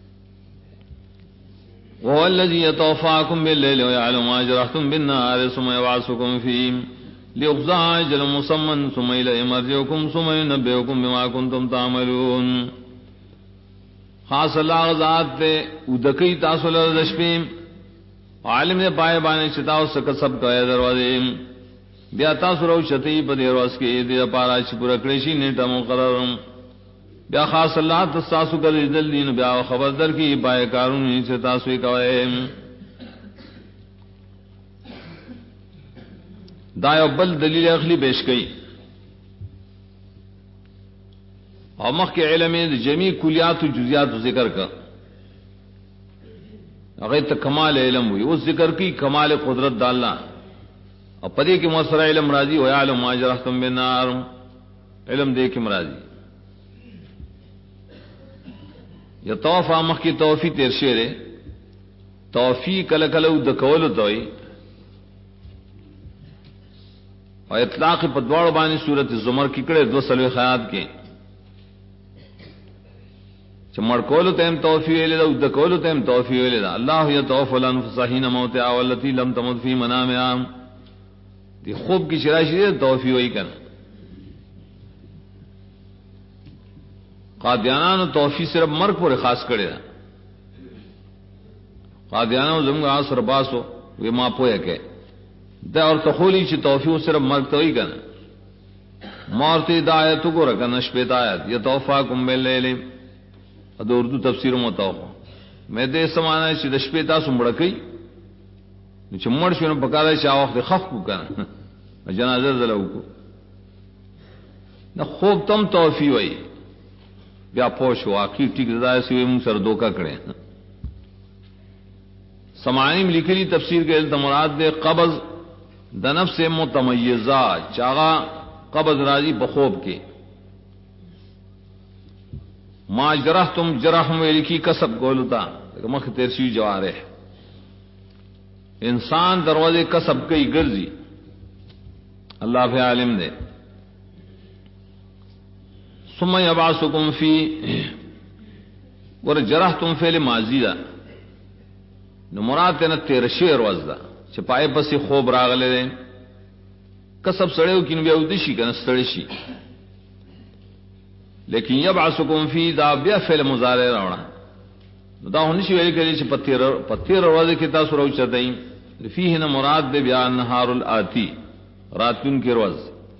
وهو الذي يتوفاكم بالليل ويعلم ما جرحتم بالنهار ثم يبعثكم فيه ليقضى أجل مسمى ثم إليه مرجعكم ثم ينبئكم بما كنتم تعملون خاص الله ذات ته ودکی تاسو له دشپیم عالم نے پائے باندې چتا او سک سب کوي دروازه بیا تاسو رو شتی په دې ورځ کې دې پارا چې پورا کړی شي نیټه مقرر بیا خاص الله تاسو کوي دل دین بیا خبر در کی پائے کارونه چې تاسو یې کوي دا یو بل دلیل اخلی پیش کړي او مخکې علم د جمی کلیات او جزئیات ذکر کا هغه ته کمال علم وي او ذکر کی کمال قدرت د الله او پدې کې موثر علم راضي او علم ما جرحتم بالنار علم دې کې مرادي یطوفا مخکې توفی تیر شعر توفی کله کله د کول دوی او اطلاق په دواړو باندې سورۃ الزمر کې کړه 200 خیات کې چې مړ کول ته هم توفی ویل دا د کول ته هم توفی ویل دا الله یتوفى الانفس حين موتها والتي لم تمت في منامها دی خوب کی شراشی توفی وی کنه قادیانانو توفی صرف مرګ پر خاص کړی دا قادیانو زموږ اثر باسو وی ما پوهه کې دا اور تخولی چې توفی صرف مرګ ته وی کنه مارته ہدایت کو رکنه شپه آیات یتوفاکم باللیل د اردو تفسیر متو مې دې سمانه چې د شپې تاسو مړ کړئ نو چې مړ شو نو پکاره چې وخت خف کو کنه جنازه زلو کو نو خوب تم توفی وای بیا پوښ واقعي ټیک ځای سوی موږ سره دوکا کړي سماعیم لیکلی تفسیر کې د مراد د قبض د نفس متمیزه چاغه قبض راځي په خوب کې ما جرحتم جرحم ویلکی کسب کولتا مخ تیر شي جوارح انسان دروازے کسب کوي ګرځي الله په عالم دی ثم يبعثكم في ور جرحتم فعل ماضی دا نو مراد نه تیر شي ورځ دا چې پای پسې خوب راغله کسب سړیو کینو بیا ودی شي کنه ستړي شي لیکن یبعثکم فی دا بیا فعل مضارع راوړه دا هونی شي ویل کېږي چې پتیر ورځ کې تاسو راوچتای فيه نه مراد دی بیا نهار الاتی راتون کې ورځ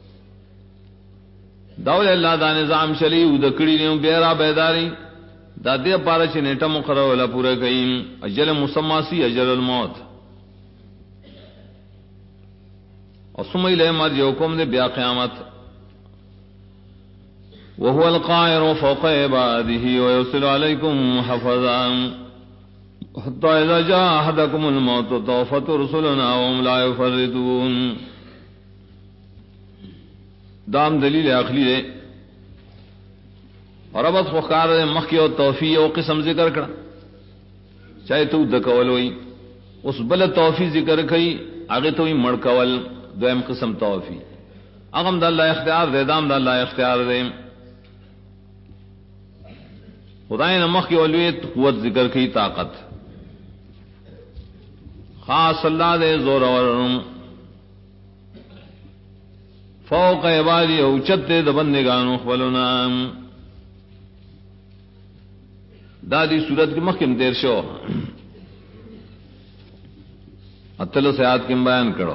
داول الله دا نظام چلی ود کړي نو بیا را بیداری دا دې پاره چې نیټه مقرره ولا پوره کړي اجل مسماسی اجل الموت او ثم الیه مرجعکم دې بیا قیامت وهو القاهر فوق عباده ويرسل عليكم حفظا حتى إذا جاء أحدكم الموت توفت رسلنا وهم لا يفرطون دام دلیل عقلی ہے اور اب خخار مخی اور توفی او قسم ذکر کړه چاہے تو دکول وئی اس بل توفی ذکر کړي هغه ته مړ کول دویم قسم توفی اغم د الله اختیار دے دام د الله اختیار دے خدای نمخ کی اولویت قوت ذکر کی طاقت خاص اللہ دے زور ورم فوق عبادی اوچت دے دبندگانو خبلنا دادی صورت کی مخیم تیر شو اتلو سیاد کم بیان کرو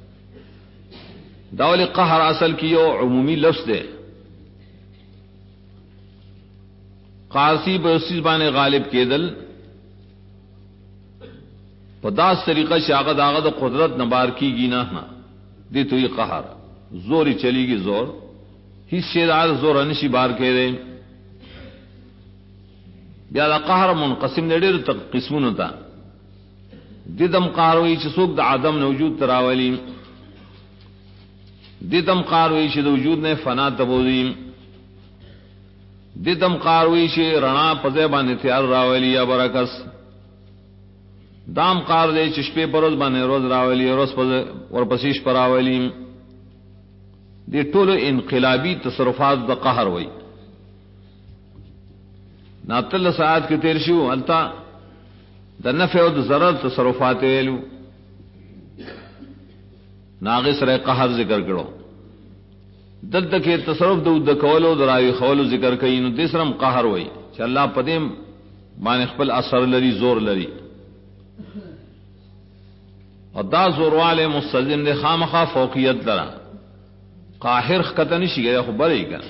داول قہر اصل کیو عمومی لفظ دے قارسی بسیز بانے غالب کے دل پداس طریقہ شاغد آغد قدرت نبار کی گی نہ دی تو یہ قہر زوری چلی گی زور حصے دار زور انشی بار کے دے بیا قہر منقسم نے ډېر تک قسمونه تا ددم قاروی چې څوک د عدم نه وجود تراولی ددم قاروی چې د وجود نه فنا تبوزیم ددم قاروی چې رڼا په ځای باندې تیار راولی یا برکس دام قار دې چې شپې پروز باندې روز راولی روز په ورپسیش پر راولی دې ټول انقلابی تصرفات د قهر وای ناتل ساعت کې تیر شو التا د نفع او د ضرر تصرفات ویلو ناقص رې قهر ذکر کړو دلته کې تصرف د کولو دراوی خولو ذکر کړي نو دیسرم قهر وای چې الله پدیم باندې خپل اثر لري زور لري او دا زورواله مستلزم د خامخا فوقیت لرا قاهر خطه نشي خو بری کنه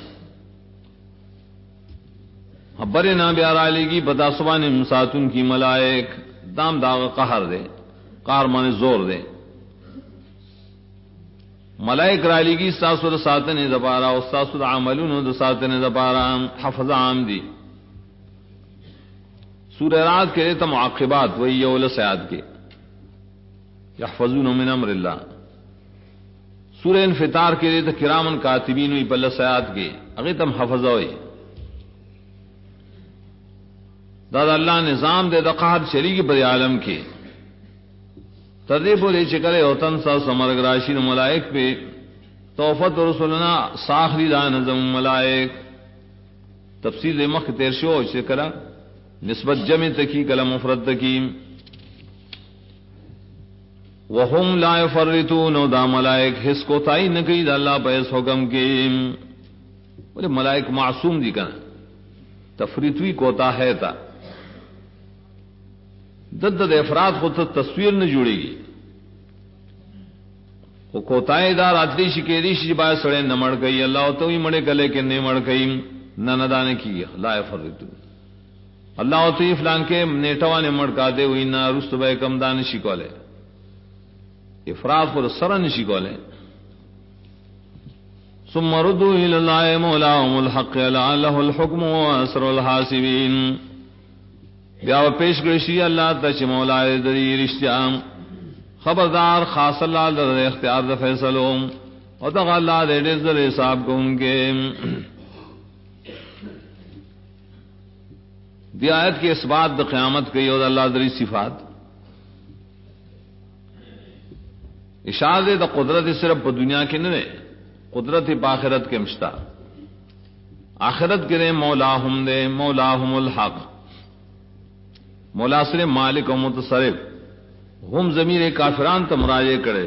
خبر نہ بیار علی کی بداسبان مساتن کی ملائک دام داغ قہر دے قہر مانے زور دے ملائک رالی کی ساسر ساتن زبارہ اور ساسر عملون د ساتن زبارہ حفظ عام دی سورہ رات کے لیے معاقبات وہی اول سیاد کے یحفظون من امر اللہ سورہ انفطار کے لیے کرامن کاتبین وی بل سیاد کے اگے تم حفظ ہوئی دادا اللہ نظام دے دا قہر چلی کی بر عالم کے تردے بولے چکرے اوتن سا سمرگ راشین ملائک پہ توفت رسولنا ساخری دا نظم ملائک تفصیل مخ تیر شو چکرا نسبت جمع تکی کلا مفرد تکی وهم لا یفرطون دا ملائک حس کو تائی نکی دا اللہ پہ اس حکم کے بولے ملائک معصوم دی کنا تفریطوی کوتا ہے تا دد افراد خود تصویر نہ جوڑے گی وہ کوتاہی دار آتری شکیری شی بائے سڑے نہ مڑ گئی اللہ تو ہی مڑے گلے کہ نہیں مڑ گئی نہ ندانے کی لا فرتو اللہ تو ہی فلان کے نیٹوا نے مڑکا دے ہوئی نہ رست بے کم دان شکولے افراد پر سرن شکولے ثم ردوا الى الله مولاهم الحق لعله الحكم واسر الحاسبين بیا پیش گشی اللہ تچ مولا دری رشتہ خبردار خاص اللہ در اختیار د فیصلوں او د اللہ دے در حساب کو ان کے دی آیت کے اثبات د قیامت کی اور اللہ دری صفات اشارے د قدرت صرف دنیا کی نہ قدرت آخرت کے مشتا آخرت کے مولاہم دے مولاہم الحق مولا سر مالک و متصرف ہم ضمیر کافران تمراجے کرے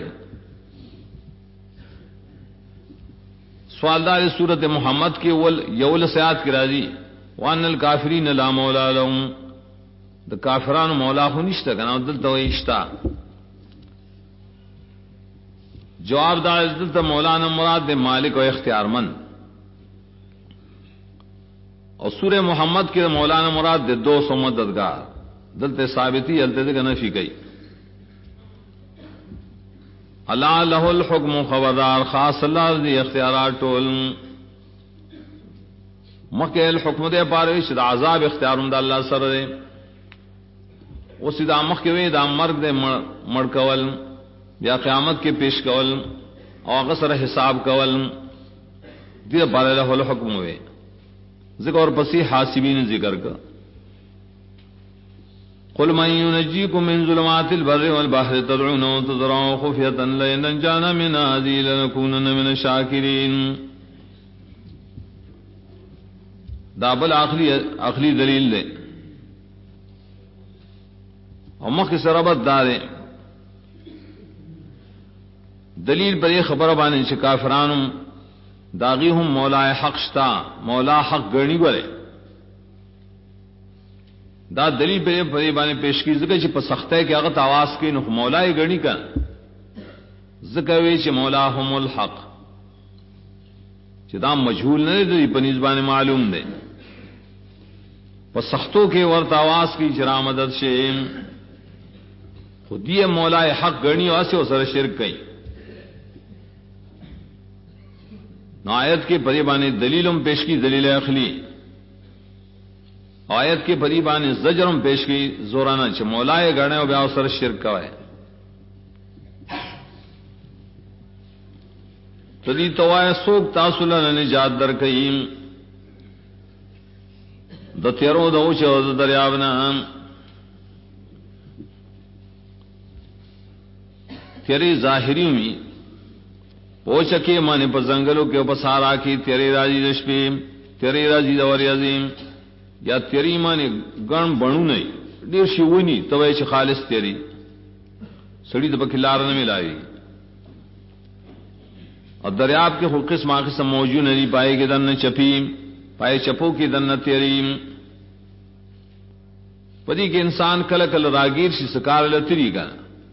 سوالدار صورت محمد کے یول سیاد کی راضی وان الکافرین لا مولا لهم د کافران مولا خو نشته کنه دلته وشتا جواب دا دلته مولانا مراد د مالک او اختیارمند اور سورہ محمد کے مولانا مراد د 200 مددگار دلتے ثابتی التے کا نفی گئی اللہ لہ الحکم خبردار خاص اللہ دی اختیارات ٹول مکہ الحکم دے پارے شد عذاب اختیار دا اللہ سر دے وہ سیدھا مکہ وے دا مرگ دے مڑ کول یا قیامت کے پیش کول اور غسر حساب کول دی پارے لہ الحکم وے ذکر اور پسی حاسبین ذکر کا قل من ينجيكم من ظلمات البر والبحر تدعونه تضرعوا خفية لئن نجانا من هذه لنكونن من الشاكرين دا بل عقلی دلیل دے اور مخ سربت دارے دلیل پر یہ خبر بانے چھ کافرانم داغی ہم مولا حق شتا مولا حق گرنی گرے دا دلیل پر یہ بانے پیش کی ذکر چھ پسخت ہے کہ اغت آواز کی نخ مولا گرنی کا ذکر وی چھ مولا ہم الحق چھ دا مجھول نہ دے پنیز بانے معلوم دے پسختوں کے ورت آواز کی جرا مدد سے خودی مولا حق گرنی واسے سر شرک کئی آیت کے پریبانے دلیلم پیش کی دلیل عقلی آیت کے پریبانے زجرم پیش کی زورانہ چھ مولائے گڑنے و بیاو سر شرک کوئے تدی توائے سوک تاسولا نجات در کئیم دا تیرو دا اوچے و دا دریابنا تیری ظاہری میں پوچکے مانے پر زنگلوں کے اوپر سارا کی تیرے راجی دشپے تیرے راجی دوری عظیم یا تیری مانے گن بنو نہیں دیر شیونی توے چھ خالص تیری سڑی تو پکھلار نہ ملائی اور دریاب کے خود قسم قسم موجود نہیں پائے کے دن چپی پائے چپو کی دن تیری پدی کے انسان کل کل راگیر سی سکار لتری کا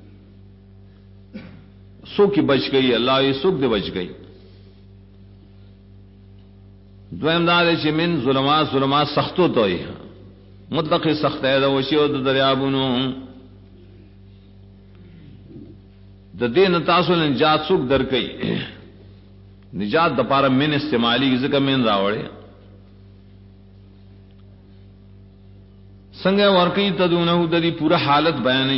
سوکھ بچ گئی اللہ یہ سوکھ دے بچ گئی دویم دار چھ من ظلمات سختو تو مطلق سخت ہے دا وشیو دا دریابونو دا دین تاسو نجات سوکھ در کئی نجات دا پارا من استعمالی کی ذکر من راوڑے سنگے ورکی تدونہو دا دی پورا حالت بیانی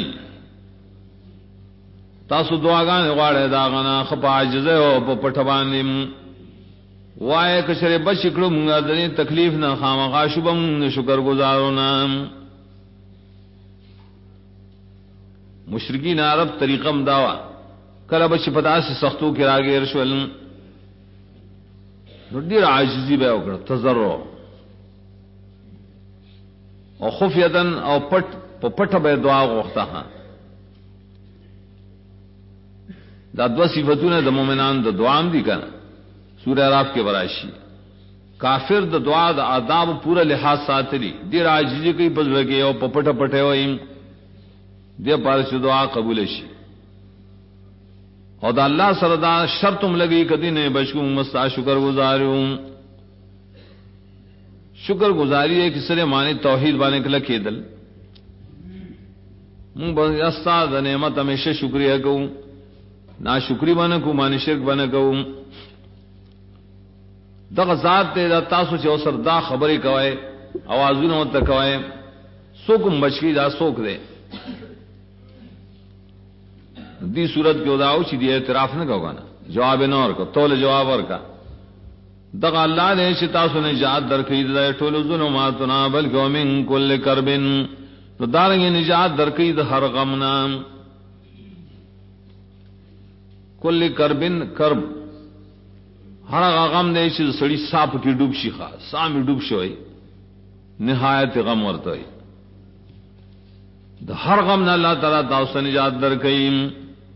تاسو دعاگان غواړی داغنا خپا عجزه او په پټبانیم وای کشره بشکړو مونږه د تکلیف نه خامخا شوبم شکر گزارونه مشرکین عرب طریقم داوا کله بچ پتا سي سختو کې راګیر شول نو ډیر عاجزی به وکړه تضرع او خفیتن او پټ به دعا غوښته دا دو صفتونه د مؤمنان د دعام دي کنه سورہ اعراف کے وراشی کافر د دعا د آداب پورا لحاظ ساتلی دیر عاجزی کوي پزړه کې او پپټ پټه وایي دې پارش دعا قبول شي او د الله سره دا شرطم لګي کدی نه بشکو مستا شکر گزارو شکر گزاری ہے کس طرح معنی توحید باندې کله کېدل مونږ به استاد نعمت همیشه شکریا کوو نا شکری باندې کو معنی شرک باندې کوو دغه ذات ته دا تاسو چې اوسر دا خبرې کوي اوازونه وته کوي سوکم بچی دا سوک دے دی صورت کې وداو چې دی اعتراف نه کوغانا جواب نه ورکو تول جواب ورکا دغه الله دې چې تاسو نه نجات درکې د ټولو ظلماتنا بلکې ومن کل کربن نو دارنګ نجات درکې د هر غم نه کل کربن کرب ہر غم دے چې سړی صاحب کې ډوب شي ښا سامي ډوب شوی نهایت غم ورته د هر غم نه الله تعالی تاسو نجات درکې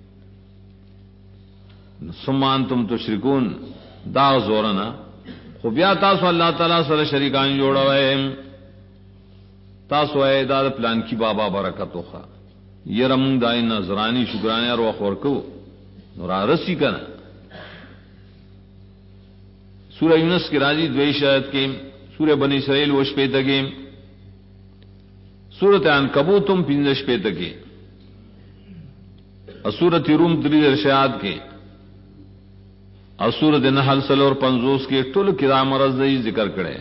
ثم انتم تشركون دا زورنا خو بیا تاسو الله تعالی سره شریکان جوړوي تاسو اے دا پلان کی بابا برکت وخا يرم دای نظرانی شکرانه اور وخور کو نور رسی کنا سورہ یونس کی راجی دویش آیت کے سورہ بنی اسرائیل وش پہ تگے سورت عنکبوتم پنجش پہ تگے اور سورت روم دری ارشاد کے اور سورت نحل سلور پنزوس کے ٹل کرام رضی ذکر کرے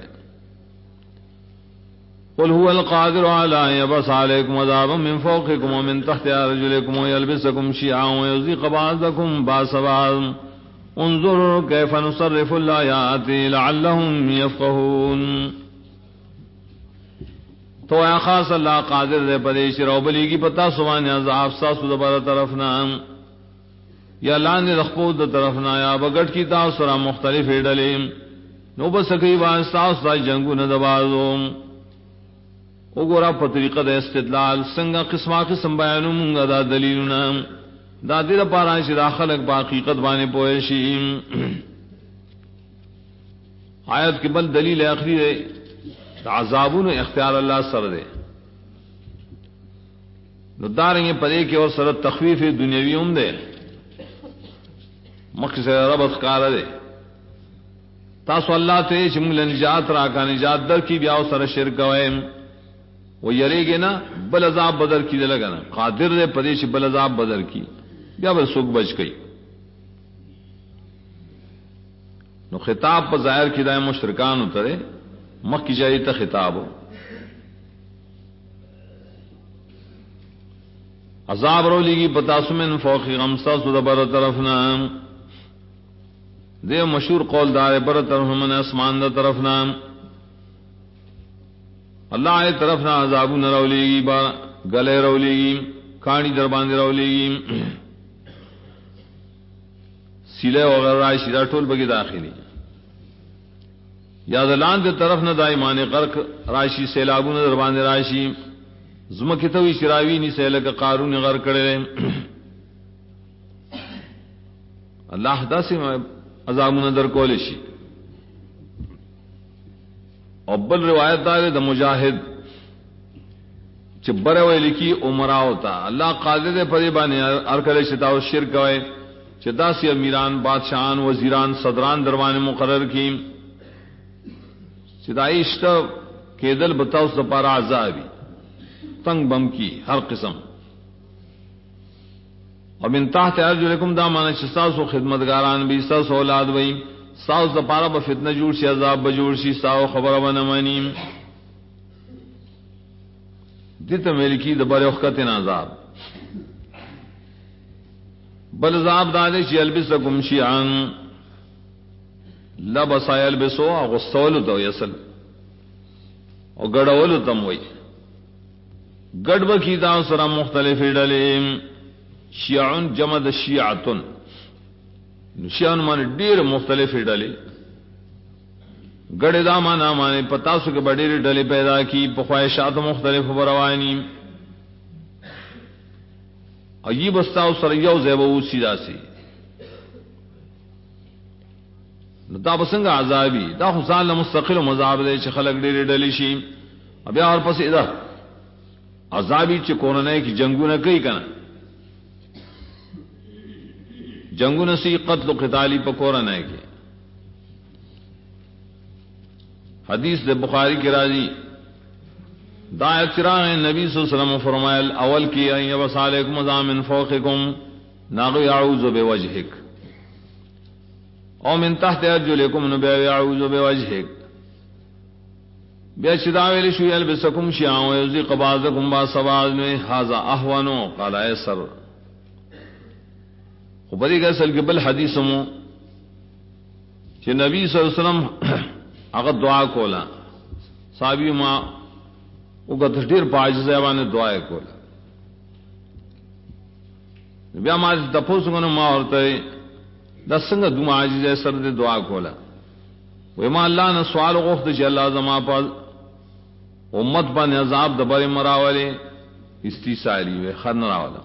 قل هو القادر على ان يبعث عليكم عذابا من فوقكم ومن تحت ارجلكم ويلبسكم شيعا ويذيق بعضكم باس بعض انظر كيف نصرف الآيات لعلهم يفقهون تو یا خاص اللہ قادر دے پدیش روبلی کی پتا سوانی عذاب ساسو دبار طرفنا یا لان رخپود طرفنا یا بگٹ کی تاثرہ مختلف ڈلیم نو بسکی واسطہ استا جنگو ندبازو وګورا په طریقه د استدلال څنګه قسمه قسم بیانو مونږه دا دلیلونه دا دې لپاره چې دا خلک په حقیقت باندې پوه شي آیت کې بل دلیل اخري دی عذابونو اختیار الله سره دی نو دارنګ پدې کې اور سره تخفیف دنیوي هم دی مخکې سره رب ښکار دی تاسو الله ته چې موږ نجات راکا نجات در کی بیا سره شرک وایم و یریږي نه بل عذاب بدر کی لګا نه قادر دې پدې چې بل عذاب بدر کی بیا بل سوق بچ گئی نو خطاب په ظاهر کې دای مشرکان اتره مخکې جاي ته خطاب عذاب رو لګي پتا سمن فوق غمسا سود بر طرفنا دې مشهور قول دار بر طرف من اسمان د طرفنا اللہ ای طرف نہ عذاب نہ رولیگی با گلے رولیگی کانی در باندې رولیگی سیلے وغیرہ راشی دا ټول بگی داخلی یا دلان دے طرف نہ دائمان غرق راشی سیلابون در باندې راشی زمکی توی شراوی نی سیلک قارون غرق کرے اللہ دا سے عذابون در کولشی اور بل روایت دار د مجاہد چې بره ویل کی عمره ہوتا الله قادر دے پرې باندې هر کله شتا او شرک وای چې داسې امیران بادشاہان وزیران صدران دروانه مقرر کی چې دایشت کېدل بتاو سپارا عذابی تنگ بم کی هر قسم اور من تحت ارجلکم دا معنی چې تاسو خدمتګاران به تاسو اولاد وای ساو زپارا با فتنہ جوڑ شی عذاب بجوڑ شی ساو خبر ونمانیم دیتا ملکی دبر اخکت عذاب بل عذاب دادے چی البسکم شیعان لبسا یلبسو غصولو تو یسل او گڑولو تم وی گڑ بکی داو سرا مختلف ڈلیم شیعون جمد شیعتن شیعان مانے ډیر مختلف ډلې ګړې دا معنا مانے پتاسو کې ډېر ډلې پیدا کی په خواهشات مختلف رواني عجیب استاو سره یو زیبو سیدا سي نو دا بسنګ عذابي دا خو ځان له مستقل مذاب دی چې خلک ډېر ډلې شي بیا اور پسې دا عذابي چې کورونه کې جنگونه کوي کنه جنگو نسی قتل و قتالی پکورن ہے کہ حدیث دے بخاری کی راضی دا اقتراح نبی صلی اللہ علیہ وسلم فرمائے اول کی ان یبس علیکم عذاب من فوقکم ناغو یعوذ بوجہک او من تحت ارجلکم نبی یعوذ بوجہک بیا چداویل شو یلبسکم شیعان ویزیق بعضکم با سباز میں حاضا احوانو قال ایسر خو بری کا اصل کې بل حدیث مو چې نبی صلی الله علیه وسلم هغه دعا کولا صحابي ما وګت ډیر پاجزه باندې دعا کولا بیا ما د تاسو غو ما ورته د څنګه دوه عاجزه سره د دعا کولا وې ما الله نه سوال غوښته چې الله زما په امت باندې عذاب د بری مراوله استیصالی و خن راوله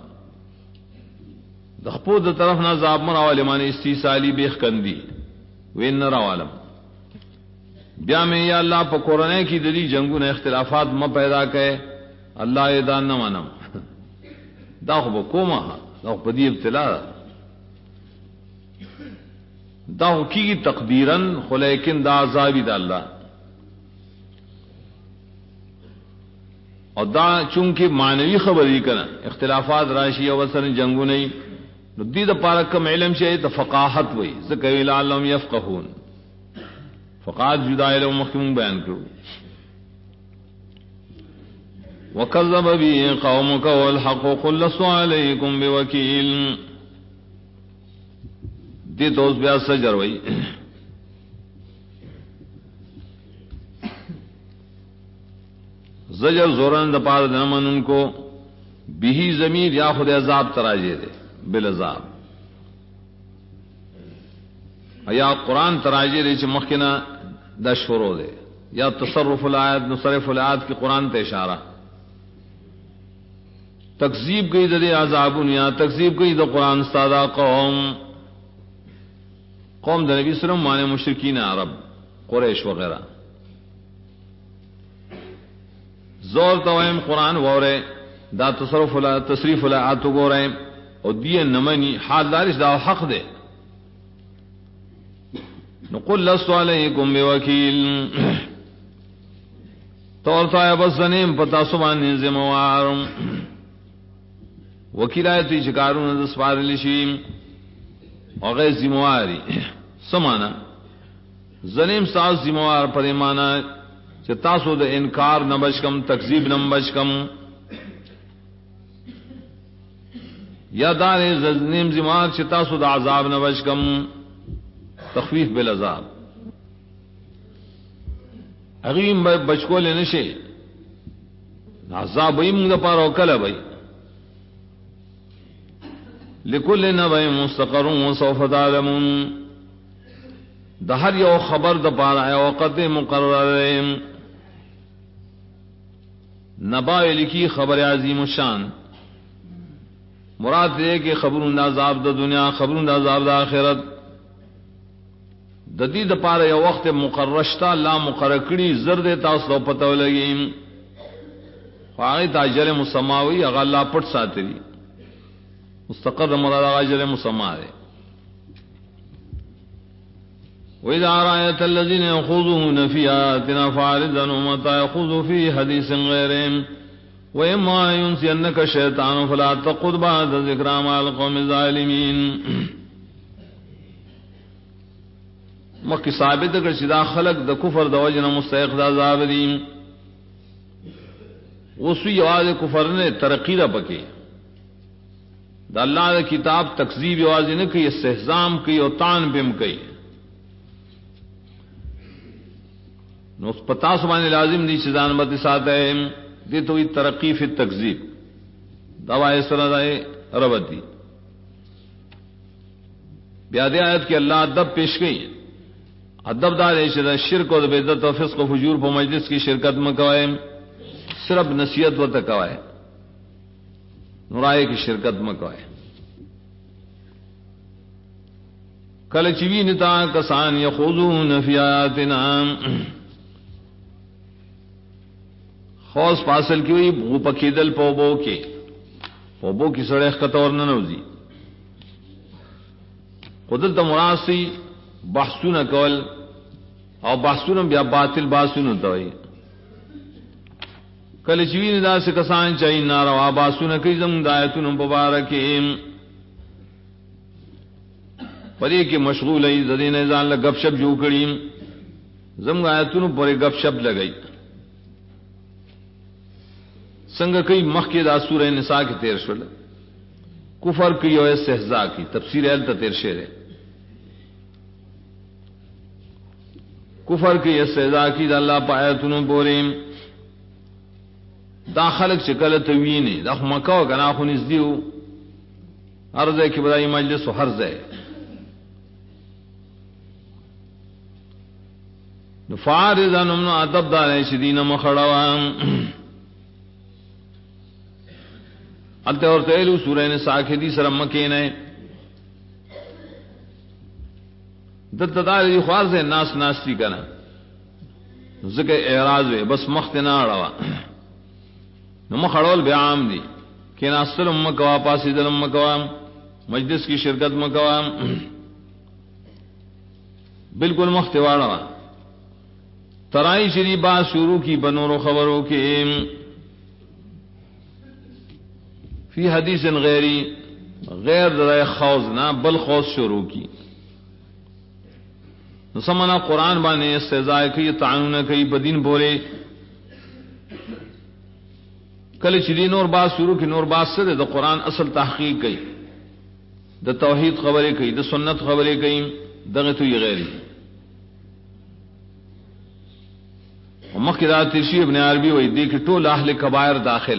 د خپل د طرف نه عذاب مراوله معنی استیصالی بیخ کندی وین راوالم بیا میں یا اللہ په قرآن کی دلی جنگونه اختلافات م پیدا کئ الله یې دان نه منم دا خو کومه دا په دې ابتلا دا کی تقدیرا خو لیکن دا عذاب د الله او دا چونکه معنوی خبرې کنا اختلافات راشي او سره جنگونه نو دې د پاره کوم علم شي ته فقاهت وای ځکه ویل علم يفقهون فقاهت جدا علم مخکوم بیان کړو وکذب به قومک والحق قل لست علیکم بوکیل دې دوست بیا سجر وای زجر زوران د پاره د منن کو به ضمیر یا خود عذاب تراجه دے بالعذاب ایا قرآن تراجه دے چې مخکنا دا شروع دے یا تصرف الآیت نصرف الآیت کی قرآن تے اشارہ تکذیب کی دے عذاب یا تکذیب کی دا قرآن استادا قوم دا نبی صلی اللہ علیہ وسلم مانے مشرکین عرب قریش وغیرہ زور توائم قرآن وورے دا تصریف الآیات گورے اور دیئے نمانی حال دارش دا حق دے نقول لست علیکم بوکیل طورتا ہے بس زنیم پتا سبانی زموارم وکیل آیتی چکارون دس پارلشیم اور غیر زمواری سمانا زنیم ساز زموار پر ایمانا چه تاسو د انکار نبشکم تکذیب نبشکم یا دار زنیم زموار چه تاسو د عذاب نبشکم تخفیف بالعذاب اغیم بچکول نشے عذاب بئی منگ پارو کل بئی لکل نبئی مستقرون وسوف تعلمون دا ہر یو خبر دا پارا ہے وقت مقرر نبا لکی خبر عظیم الشان مراد ہے کہ خبرون دا عذاب دا دنیا خبرون دا عذاب دا آخرت ددی دا پارا یو وقت مقررشتا لا مقررکڑی زرد تاسو پتو لگیم خواہی تاجر مسماوی اغا اللہ پٹ ساتری مستقر مراد اجر مسمى ہے وإذا رأيت الذين يخوضون في آياتنا فأعرض عنهم حتى يخوضوا في حديث غيرهم وإما ينسينك الشيطان فلا تقعد بعد الذكرى مع القوم الظالمين مخی ثابت اگر چدا خلق د کفر د وجنه مستحق د عذاب دي وسوی आवाज کفر نے ترقی را پکے دا اللہ دا کتاب تکذیب آواز نہ کی استہزام کی اور تان بم کی نو پتا سبحان لازم دی چدان مت ساتھ ہے دی تو ترقی فی تکذیب دوا اس طرح دائے ربط دی بیاد آیت کہ اللہ ادب پیش گئی ادب دار ہے شرک اور بدعت و فسق و فجور پر مجلس کی شرکت میں کوائے صرف نصیحت و تکوائے نورائے کی شرکت میں کوائے کل چوی نتا کسان یخوضون فی آیاتنا خوص پاسل کی ہوئی بھو پکیدل پوبو کی سڑے خطور ننوزی قدرت مراسی بحثون کول او بحثون بیا باطل بحثون توئی کل چوی ندا سے کسان چاہی ناروا باسون کئی زم دایتون مبارکیم پری کے مشغول ہے زدین ازان لگ گپ شپ جو کریم زم آیتون پر گپ شپ لگئی سنگ کئی مخ کے دا سورہ نساء کی تیر شل کفر کی اور استہزاء کی تفسیر اہل تا تیر شیر ہے کفر کی استہزاء کی دا اللہ پا آیتون بوریم دا خلق چکل توینی دا مکو کنا خونیز دیو عرض ہے کہ بدائی مجلس و حرز ہے فارضا نمنا ادب دار شدین مخڑوان انتے اور تیلو سورہ نساء کی دی سر مکین ہے دتدار دی خوار سے ناس ناستی کنا ذکر اعراض ہے بس مخت نہ اڑوا مخڑول بے عام دی کہ ناستل مکوا پاسی دل مکوا مجلس کی شرکت مکوا بالکل مخت واڑا ترائی شری بات شروع کی بنور و خبروں کے فی حدیث غیری غیر درائے خوض نہ بل خوض شروع کی سمنا قرآن بانے استہزاء کی تعانون کی بدین بولے کل چلی نور بات شروع کی نور بات سے دا قرآن اصل تحقیق کی دا توحید خبریں کی دا سنت خبریں کی دغه تو غیری مخکرات ترشی ابن عربی وی دی کہ ټول اهل کبائر داخل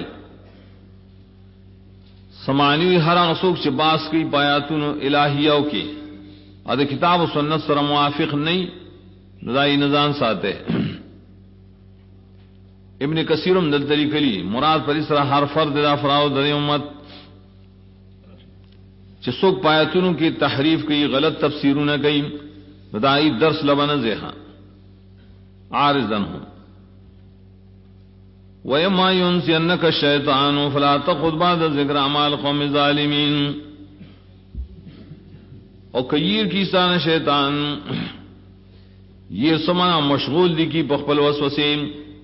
سمانی ہر اسوک چ باس کی بیاتون الہیو کی اد کتاب و سنت سره موافق نہیں ندائی نظام ساتے ابن کثیرم دلتری کلی مراد پر اس طرح ہر فرد دا فراو در امت چسوک پایتونوں کی تحریف کی غلط تفسیروں نہ گئی ندائی درس لبن زیہاں عارضاً ہوں وَيَمَّا يُنْسِيَنَّكَ الشَّيْطَانُ فَلَا تَقْعُدْ بَعْدَ الذِّكْرَىٰ مَعَ الْقَوْمِ الظَّالِمِينَ اور کیر کی سان شیطان یہ سمانا مشغول دی کی بخبل وسوسے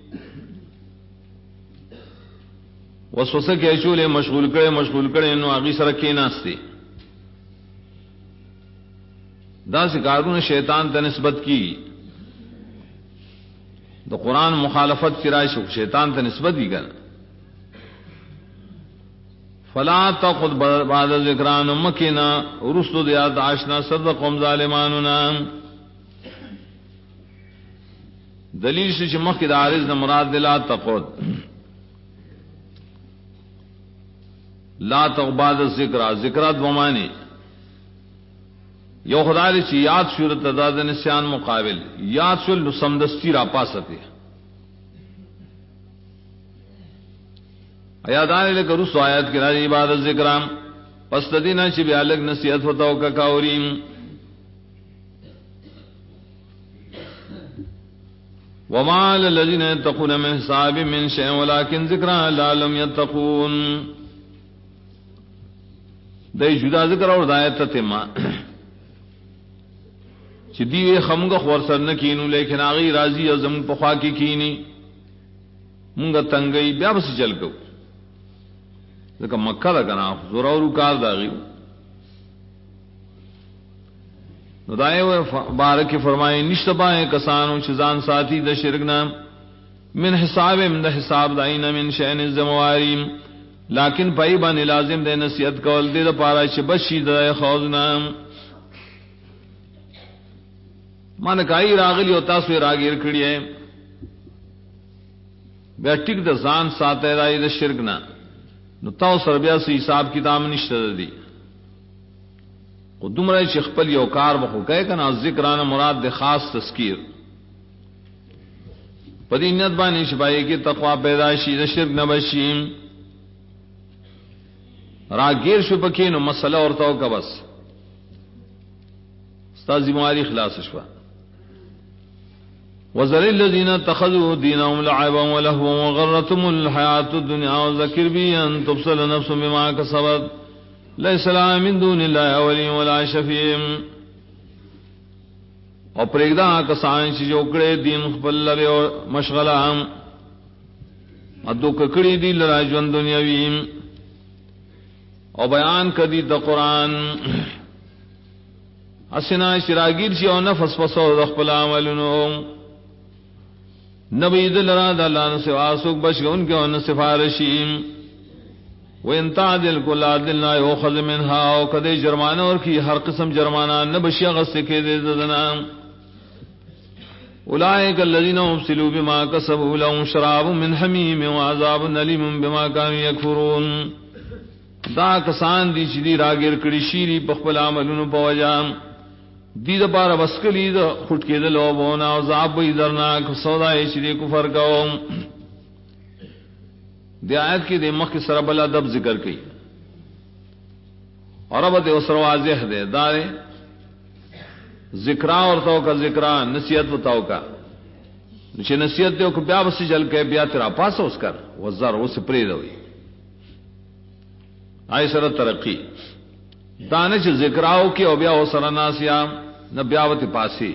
وسوسے کے چولے مشغول کرے انو آگی سرکے ناستے دا سکارون شیطان تا نسبت کی تو قرآن مخالفت کی رائے شیطان تا نسبت ہی کر فلا تقعد بعد ذکران مکنا رسل دیات آشنا سرد قوم ظالماننا دلیل سے چمک دا عارض دا مراد لا تقعد لا تقعد بعد ذکرات بمانی یو خدای چی یاد صورت تداد نسیان مقابل یاد سل سمدستی را پاستے ایادان لکھ رسو آیات کی راجی عبادت ذکرام پس دینا چی بی الگ نصیحت و توقع کاوریم وما للذین يتقون من حساب من شيء ولكن ذکران لعلهم يتقون دای جدا ذکر اور دایت تتما چی دیوی خمگخ ورسر نکینو لیکن آغی راضی ازم پخوا کی کینی منگا تنگئی بیا بسی چل کو لیکن مکہ دا کنا زورورو کار داغیو ندائے بارک فرمائے نشتبائے کسانو چیزان ساتھی دا شرکنا من حساب من دا حساب دائینا من شئن الزمواریم لیکن پائی بانی لازم دے نصیحت کول دے دا پارا چی بشی دا خوزنا مان کائی راغلی ہوتا سوی راگیر کھڑی ہے بیا ٹک دا زان ساتے رائی دا شرکنا نو تاو سر بیا سی حساب کتاب نشتر دی قدوم رائی چی خپل یو کار بخو کہے کنا ذکرانا مراد دے خاص تذکیر پدی نیت بانی شبائی کی تقوی پیداشی دا شرک نبشیم راگیر شو پکی نو مسئلہ اور تاو کا بس استازی مواری خلاص شوا وذر الذين اتخذوا دينهم لعبا ولهوا وغرتهم الحياة الدنيا وذكر به أن تبصر نفس بما كسبت ليس لها من دون الله ولي ولا شفيع اور پریگدا کسان چې جوړې دین خپل لري او مشغله هم ادو ککړې دي لرا ژوند دنیاوی او بیان کدی د قران اسنا شراگیر شي او نفس پسو د خپل عملونو نبی دلرا د الله نو سوا سوک بشګ ان کې ان سفارشی وان تعدل کل عدل لا يؤخذ منها او کدی جرمانه اور کی ہر قسم جرمانہ نہ بشیا غص کے دے دنا اولئک الذین ابسلوا بما كسبوا لهم شراب من حمیم وعذاب الیم بما كانوا یکفرون دا کسان دی چې دی راګر کړي شيری په خپل عملونو په وجام دی د بار بسکلی د خټ کېدل او بونه او عذاب وي درناک سودای چې دی کفر کوم دی آیت کې د مخ سره بل ادب ذکر کړي اور اب د اوسر واضح ده دار ذکر اور تو کا ذکر نصیحت بتاؤ کا چې نصیحت دیو کو بیا وسی جل کې بیا تیرا پاس اوس کر وزر اوس پرې دوی آئی سر ترقی دانش ذکراو کی او بیا سر ناسیا نہ بیاوت پاسی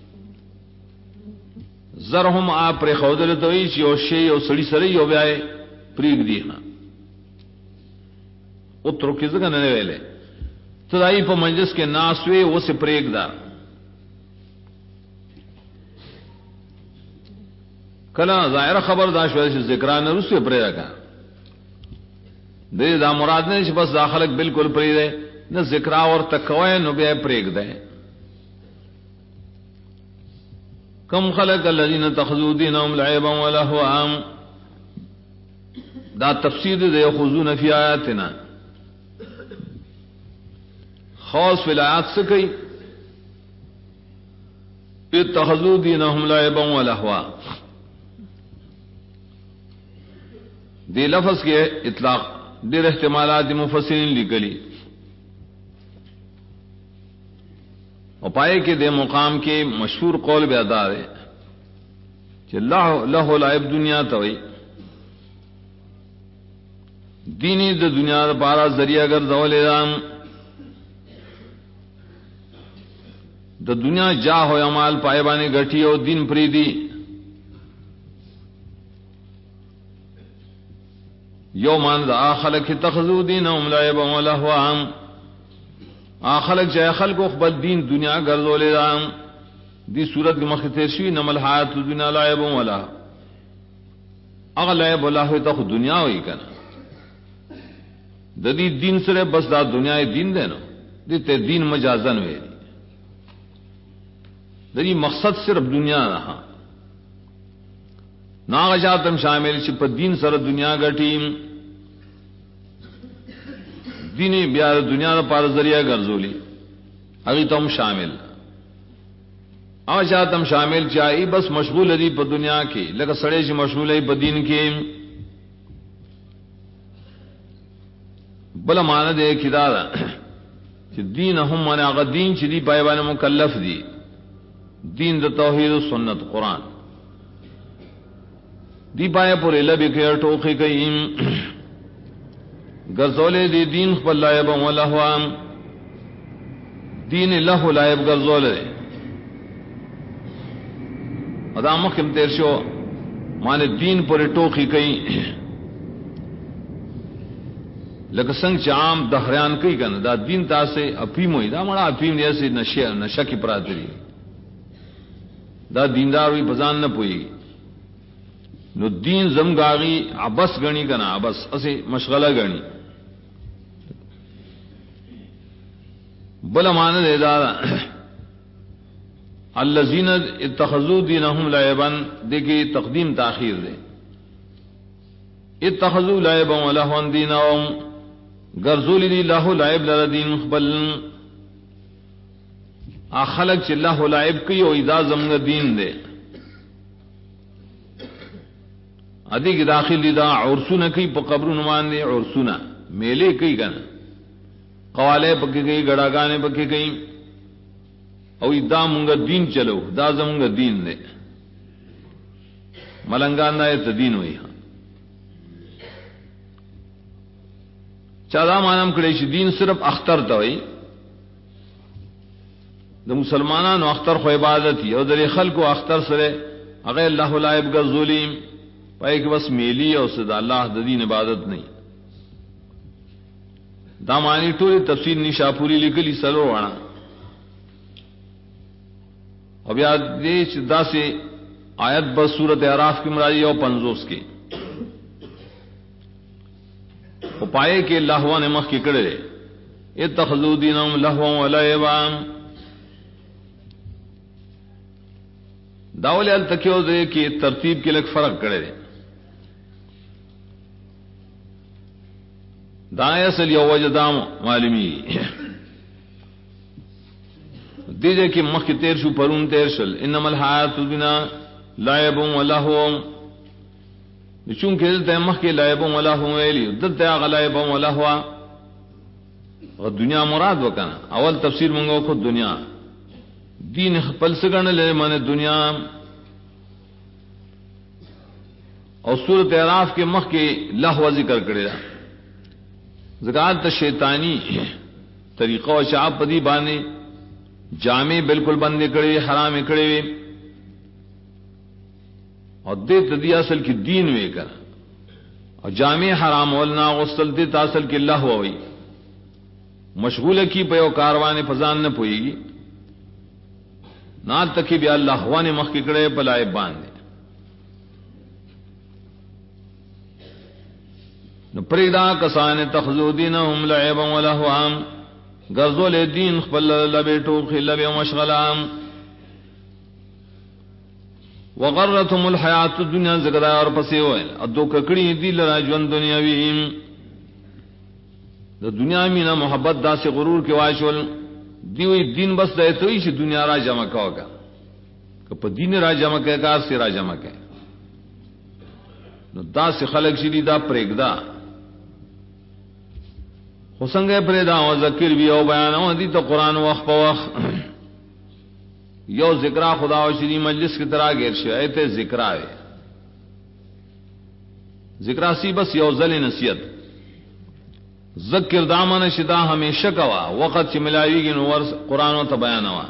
زرهم آپ پر خودل توئی چی او شی او سڑی سری او بیائے پریگ دی ہاں اترو کی زگا ننے ویلے تدائی پا منجس کے ناسوے وہ سے پریگ دا کلا ظاہر خبر داشوے سے ذکران رسوے پریگ رکھا دے دا مراد نے چې بس داخلك بالکل پری دے نہ ذکر اور تقوی نو بیا پریگ دے کم خلق الذين اتخذوا دينهم لعبا ولهوا دا تفسیر دے خذون فی آیاتنا خاص ولایات سے کئی اتخذوا دینهم لعبا ولهوا. دی لفظ کے اطلاق دیر احتمالات مفسرین لکلی اور پائے کہ دے مقام کے مشہور قول بے ادا ہے کہ لہو لعب دنیا توئی دینی د دنیا دا پارا ذریعہ گردولے دام د دنیا جا ہو عمال پائے بانے گٹھی اور دین پریدی یومان دا آخلق اتخذو دینهم لعبا ولهوا. آخلق چاہے خلق اخبر دین دنیا گردولے دام دی صورت کی مختصر شوی نمل حیات دنیا لعبا ولہوا. اگر لعب ولہوا تخ دنیا ہوئی کنا دا دی دین سرے بس دا دنیا دین دینا دی تے دین مجازن ہوئی دا دی مقصد صرف دنیا رہا ناغجاتم شامل چپ دین سر دنیا گٹیم دینی بیار دنیا دا پار ذریعہ گرزولی اگی تم شامل آغجاتم شامل چاہی بس مشغول دی پا دنیا کی لکہ سڑے چی مشغول ہے پا دین کی بلا مانا دے کدارا چی دین ہم مانا آغا دین چی دی پائیبان مکلف دی دین دا توحید و سنت قرآن دی پائے پورے لبی کے ٹوخی کئیم گرزولے دی دین خپل لائبا ولہوا دین لہو لائب گرزولے ادا مخم تیر شو مانے دین پورے ٹوخی کئی لکه څنګه چې عام دهریان کوي کنه دا دین تاسو افیم وي دا مړه افیم دی اسې نشه کې پراتري دا دیندار وي بزان نه پوي نو دین زمګاغي عبس غني کنه عبس اسې مشغله غني بل مان دے دا الذين اتخذوا دينهم لعبا دیکھیں تقدیم تاخیر دے اتخذوا لعبا ولهوا دینهم گرزولی دی لاہو لائب لردین خبل آخلق چی اللہ لائب کی او ادا زمگ دین دے ادی کی داخل دی دا عرسونا کی پا قبر نمان دے عرسونا میلے کی کن قوالے پکی گئی گڑاگانے پکی گئی او ادا منگا دین چلو دا زمگ دین دے ملنگان دا تدین ہوئی چادا مانم کڑے شي دین صرف اختر ته وي د مسلمانانو اختر خو عبادت یو د خلکو اختر سره هغه الله لایب غزولیم پای کې بس میلی او صدا الله د دین عبادت نه دا معنی ټول تفسیر نشاپوری لیکلی سلو وانا او بیا دې چې داسې آیت بس سورۃ اعراف کې مرادی او 50 کې او پائے کہ لہوا نے مخ کی کڑے اتخذوا دینهم لہوا ولعبا داول التکیو دے کہ ترتیب کے لگ فرق کڑے دائیں اصل یو وجدام معلومی دیجے کہ مخ کی تیر شو پرون تیر شل انما الحیات الدنیا لعب ولہوا چونکہ دلتا مخ کے لائبوں ولہوا ویلی دلتا غلائبوں ولہوا اور دنیا مراد وکنا اول تفسیر منگو خود دنیا دین خپل سگن لے مانے دنیا اور سورۃ اعراف کے مخ کے لہوا ذکر کرے زکات شیطانی طریقہ و شعب پدی بانے جامع بالکل بندے کرے حرام کرے اور دے تدی اصل کی دین وے کر اور جامع حرام ولنا غسل دے اصل کی اللہ ہوئی مشغول کی پیو کاروانے فزان نہ پوئی گی نہ تک بھی اللہ نے مخ کے کڑے پلائے باندھے پریدا کسان تخذو دینهم لعبا ولهوا غزول دین خپل لبیٹو خلب مشغلام وغرتهم الحیات الدنیا زگدا اور پسے ہوئے ادو ککڑی دی لرا جون دنیاوی د دنیا مینا محبت دا سے غرور کے واشول دیوی دین بس دے توئی چھ دنیا را جمع کاوگا کہ په دین را جمع کې کار سے را جمع کې نو دا سے خلق شری دا پرېګدا وسنګ پرېدا او ذکر وی او بیان او دي ته قران وخت په وخت یو ذکر خدا او شری مجلس کی طرح غیر شي ایت ذکر ہے ذکر سی بس یو ذل نصیحت ذکر دامن شدا ہمیشہ کوا وقت چې ملایویږي نو ور قران او ته بیان وا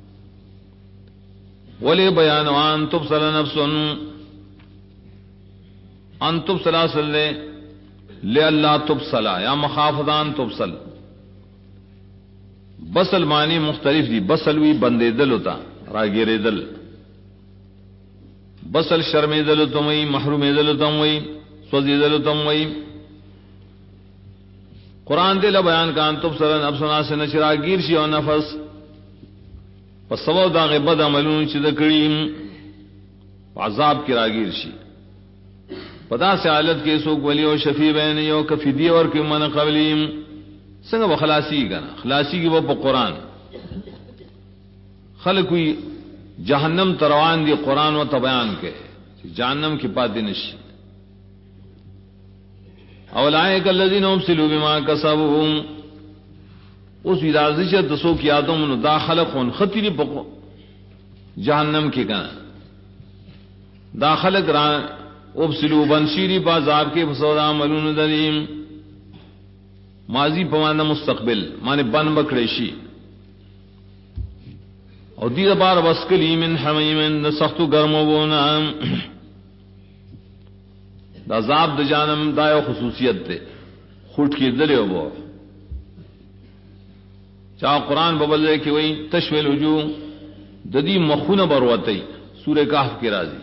ولی بیان وان تبصل نفس ان تبصل اصل لالا تبصل یا مخافدان تبصل بصل معنی مختلف دی بصل وی بندے دل ہوتا راگیرے دل بصل شرم دل تم وی محروم دل تم وی سوزی دل تم وی قرآن دل بیان کان تبصل نفسنا سے نشرا گیر شی او نفس پس سبو داغ بد عملون چې د کړي عذاب کی راگیر شي پدا سے حالت کې سو ولی او شفیع بین یو کفیدی اور کې من قبلیم څنګه بخلاصي کنا خلاصي کې په قرآن خلق وی جہنم تروان دی قرآن و بیان کے جہنم کی پاتی نشی اولئک الذین ابسلوا بما کسبوا اس ودازش دسو کی آدم نو داخل خون خطری پکو جہنم کی کنا داخل کرا ابسلوا بنشیری بازاب کے فسودا ملون دریم ماضی پمانا مستقبل مانے بن بکڑیشی اور دید بار وسکلی من حمیم سختو گرمو بونا دا عذاب دا جانم دایو خصوصیت دے خود کی دلے ہو بو چاہ قرآن ببلے کہ وہی تشویل وجوہ ددی مخون بروتی سورہ کہف کی رازی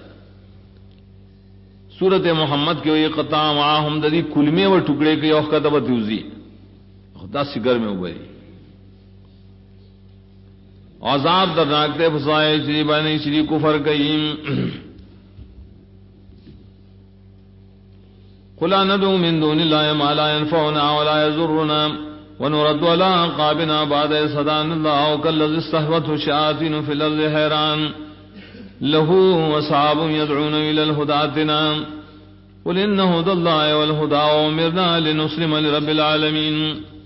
سورت محمد کے وہی قطع معاہم ددی کلمے و ٹکڑے کے یوخ کا دبت یوزی خدا سگر میں ہوئی عذاب درناک دے فسائے چری بانی چری کفر کئیم قُلْ نَدْعُو مِن دُونِ اللَّهِ مَا لَا يَنفَعُنَا وَلَا يَضُرُّنَا وَنُرَدُّ عَلَىٰ أَعْقَابِنَا بَعْدَ إِذْ هَدَانَا اللَّهُ كَالَّذِي اسْتَهْوَتْهُ الشَّيَاطِينُ فِي الْأَرْضِ حَيْرَانٌ لَهُ أَصْحَابٌ يَدْعُونَ إِلَى الْهُدَىٰ ائْتِنَا قُلْ إِنَّ هُدَى اللَّهِ وَالْهُدَىٰ وَأُمِرْنَا لِنُسْلِمَ لِرَبِّ الْعَالَمِينَ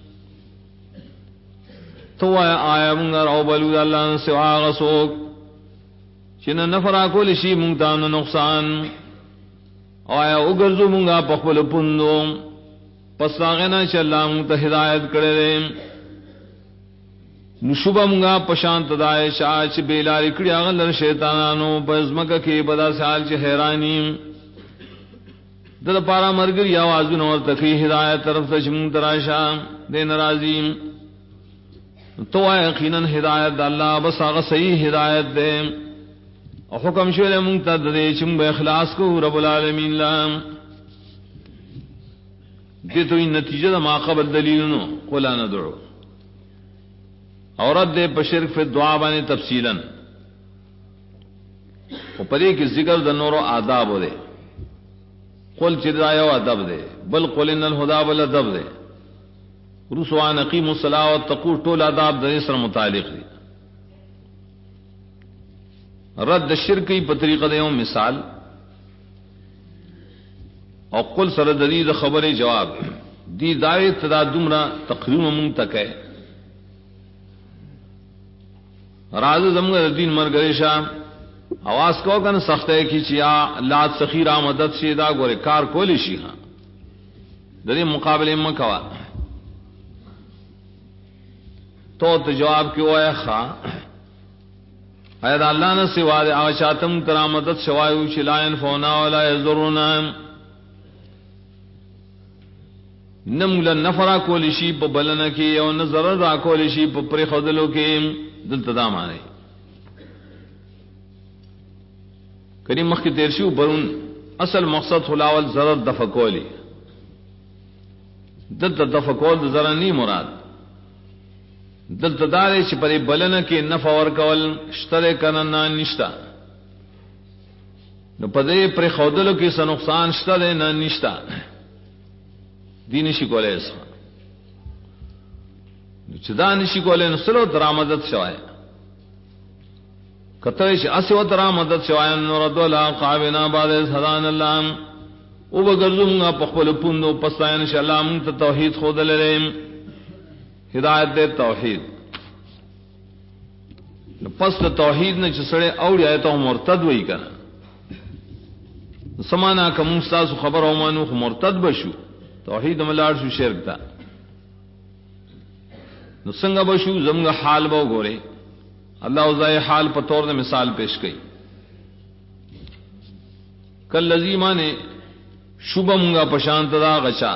تو آیا منگا رو بلود اللہ سوا غسوک چن نفرا کول شی منگتان نقصان آیا اگرزو منگا پخبل پندو پس داغینا چا اللہ منگتا ہدایت کرے نشبہ منگا پشانت دائے شاچ بیلاری کڑی آغلر شیطانانو پزمکا کی بدا سال چا حیرانی دل پارا مرگر یا وازن اور تکی ہدایت طرف تشمون تراشا دین رازیم تو یقیناً ہدایت اللہ بس آغا صحیح ہدایت دے اور حکم شوئے منتد دے چم بے اخلاص کو رب العالمین لام دے تو ان نتیجہ دا ما قبل دلیلنو قولا ندعو عورت دے پشرک فی دعا بانے تفصیلاً اور پدے کی ذکر دا نور و آداب دے قل چدائیو ادب دے بل قل ان الہدا بل ادب دے رسوان اقیم الصلاۃ وتقوا طول آداب د اسر متعلق دی رد شرک په طریقه د یو مثال او قل سره د دې خبره جواب دی دای تدا دمرا تقریم منتکه راز زمغه دین مرګری شاه आवाज کو کن سخت ہے کی چیا لات سخیرہ مدد سے دا گورے کار کولی شي ها د دې مقابله مکوا تو جواب کیوں ہے خواہ اید اللہ نے سوا دے آشاتم کرامتت شوائیو شلائن فونا ولا یزرنا نمول نفرا کولیشی پا بلنکی او نظر را کولیشی پا پری خودلو کی دلتدام آنے کریم مخ کی تیرشیو برون اصل مقصد خلاول ضرر دفع کولی دلت دفع کول ضرر نہیں مراد دلته داري چې پرې بلنه کې نفع ور کول شتره کنه نشتا نو پدې پر خودلو کې څه نقصان شته نه نشتا دین شي کولای نو چې دا نشي کولای نو سلو درآمدت شوای کترش اسوت را مدد شوائن نورد ولا قابنا بعد هدان الله او بغرزم په خپل پوندو پستاین انشاءالله مون ته توحید خود لریم ہدایت دے توحید پس توحید نے چسڑے اوڑی آئے تو مرتد وہی کرنا سمانا کا مستاس خبر او مانو مرتد بشو توحید ملاڑ شو شرک تا نو څنګه بشو زمغه حال به وګوره الله وزای حال په تور د مثال پیش کړي کل لزیمانه شوبمغه پشانت دا غچا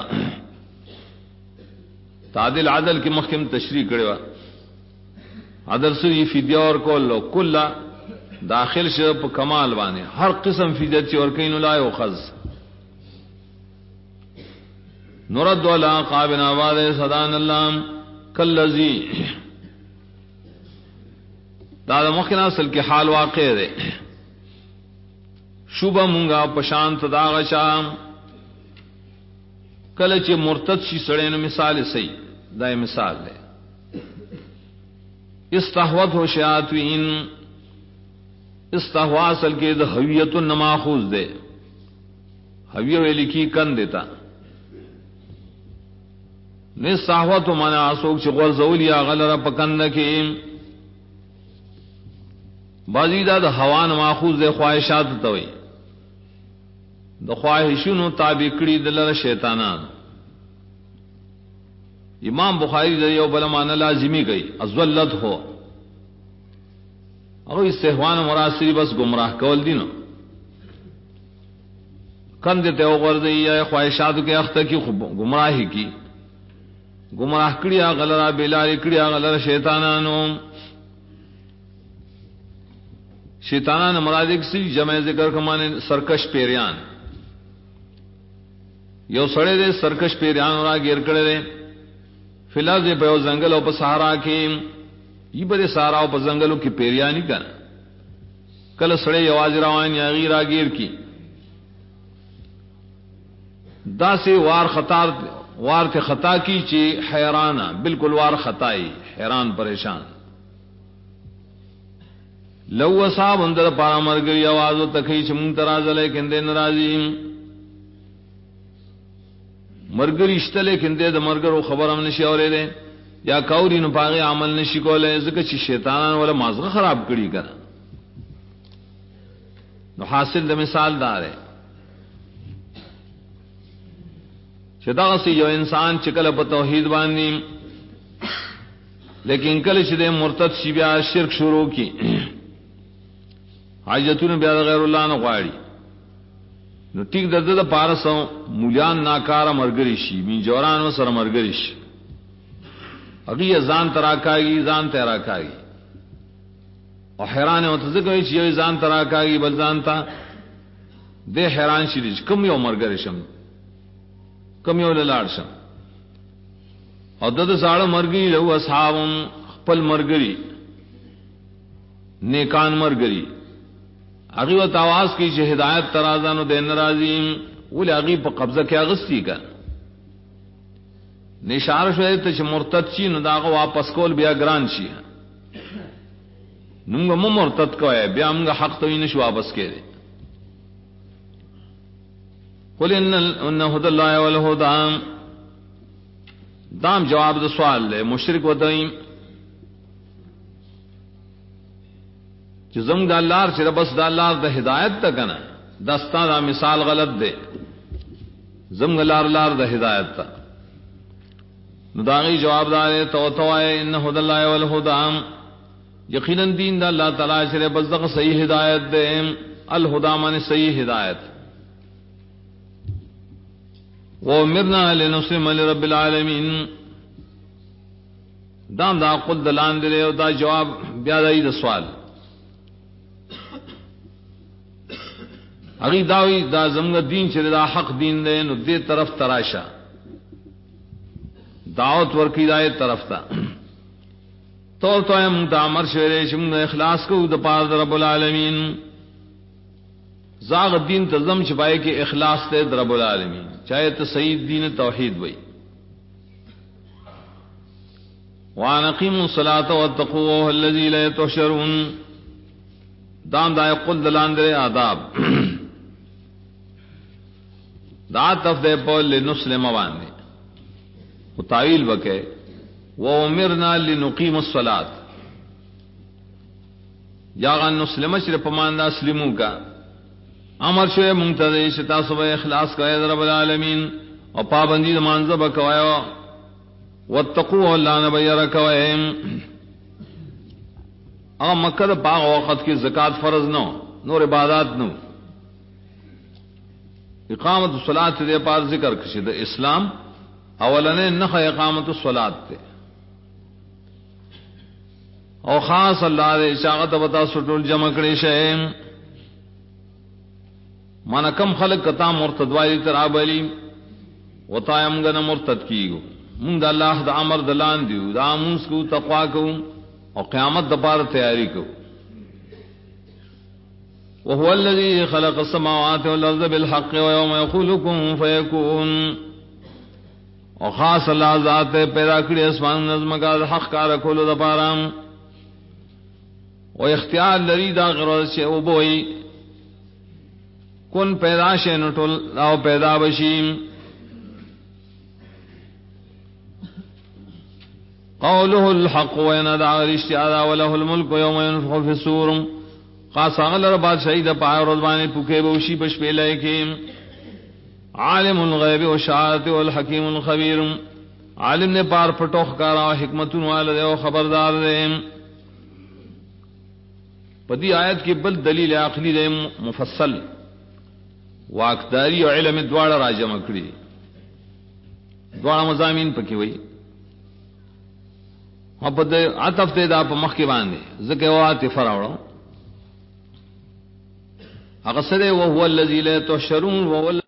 تعدل عدل کی محکم تشریح کړو عدل سری فدیه اور کل داخل شه په کمال باندې هر قسم فدیه چې ور کین لا یو خذ نورد ولا قابنا بعد صدان الله کلذی دا مخکنا اصل کې حال واقع ده شوبه مونږه پشانت دا غچا کله چې مرتد شي سړی نو مثال صحیح دا مثال ده استحوذ شیاطین استحوا اصل کې د هویت النماخوذ ده هویه ویل کی کن دیتا نه استحوذ معنا اسوک چې غرزول یا غلره پکند کې بازی دا د هوا نماخوذ ده خواہشات ته وي د خواہشونو تابع کړي دلته شیطانان امام بخاری د یو بل معنی لازمی گئی ازلت ہو او استهوان مراسری بس گمراہ کول دینو کند ته وګرځي یا خواہشات کې اخته کی گمراہی کی گمراہ کړیا غلرا بلال کړیا غلرا شیطانانو شیطانان مراد کی جمع ذکر کمانه سرکش پیریان یو سړی دې سرکش پیریان را غیر کړي فلال دې په ځنګل او په صحرا کې ای بده صحرا او په ځنګلو کې پیریانی کړه کله سړی یواز روان یا غیر راګیر کی دا سي وار خطر وار ته خطا کی چې حیرانه بالکل وار خطای حیران پریشان لو صاحب اندر پارا مرګي आवाज او تکي چې مون ترازله کېنده ناراضي مرګري اشتله کېنده د مرګرو خبر هم نشي اورېده یا کاوري نو پاغه عمل نشي کولای ځکه چې شیطانان ولا مازغه خراب کړي کنه نو حاصل د مثال دار ہے چې دا سي یو انسان چې کله په توحید باندې لیکن کله چې د مرتد شي بیا شرک شروع کی حاجتونه بیا غیر الله نه غواړي نو ټیک د دې لپاره سو مولیان ناکاره مرګري شي می جورانو سره مرګري شي اگی ځان تراکاږي ځان تراکاږي او حیران او تزګوي چې یو ځان تراکاږي بل ځان تا د حیران شي کوم یو مرګري شم کوم یو لاړ شم او د زاړه مرګي له اصحاب خپل مرګري نیکان مرګري اغي و تواس کی چې هدایت ترازانو د ناراضیم ول اغي په قبضه کې اغستی کا نشار شوی ته چې مرتد شي نو داغه واپس کول بیا ګران شي نو موږ مرتد کوی بیا موږ حق ته نشو واپس کړي قل ان هدى الله والهدى دام جواب د سوال له مشرک ودایم چې زموږ د الله سره بس د الله د هدایت ته کنه دستا دا مثال غلط دی زموږ لار د هدایت ته نو داغي جواب دار تو توای ان هدى الله والهدى یقینا دین د الله تعالی سره بس د صحیح هدایت دی الهدى معنی صحیح هدایت وَأُمِرْنَا لِنُسْلِمَ لِرَبِّ الْعَالَمِينَ دام دا قل دلان دے او دا جواب بیا دای د سوال اگی داوی دا زمغه دین چې دا حق دین دی نو دې طرف تراشه دعوت ورکی دای طرف تا تو هم دا امر شوی چې موږ اخلاص کوو د پاره رب العالمین زاغ دین تزم شپای کې اخلاص ته رب العالمین چاہے تو صحیح دین توحید وئی وان اقیموا الصلاة واتقوه الذی لا تحشرون دام دا قل دلان دے آداب دا تفدے پول لنسلم باندے وہ تعویل بکے وَأُمِرْنَا لِنُقِيمُ الصَّلَاةَ یاغان نسلم شر پماندا اسلمو کا امر شوئے منتظر شتا صبح اخلاص کا رب العالمین اور پابندی مانزہ بکوائے واتقوا اللہ نبی رکوائے اگر مکہ دا پاغ وقت کی زکاة فرض نو نور عبادات نو اقامت الصلاة دے پار ذکر کشی دا اسلام اولنے نخ اقامت الصلاة تے او خاص اللہ دے اشاغت بتا سٹول جمع کری شئیم مانا کم خلق کتا مرتد والی ترابلی وطایم گنا مرتد کیگو من دا اللہ دا عمر دلان دیو دا آمونس کو تقوی کو اور قیامت دا پار تیاری کو وهو الذي خلق السماوات والارض بالحق ويوم يقول كن فيكون اور خاص اللہ ذات پیدا کری اسمان نظم کا حق کار کولو دا پارام و اختیار لری دا غرض سے او بوئی کن پیدا شے نٹول او پیدا بشیم قوله الحق وينادى الاشتعاء وله الملك يوم ينفخ في الصور خاص اغلر بعد شهید پای رضوان پوکے بوشی پش پیلے کے عالم الغیب والشہادۃ والحکیم الخبیر عالم نے پار پٹوخ کارا حکمت والے او خبردار دے پدی آیت کی بل دلیل عقلی دے مفصل واقداری و علم دواړه راجمع کړي دواړه مضامین پکې وای او په عطف ته دا په مخ کې باندې ذکر واته فراوړو هغه سره وهو الذی لا تحشرون وهو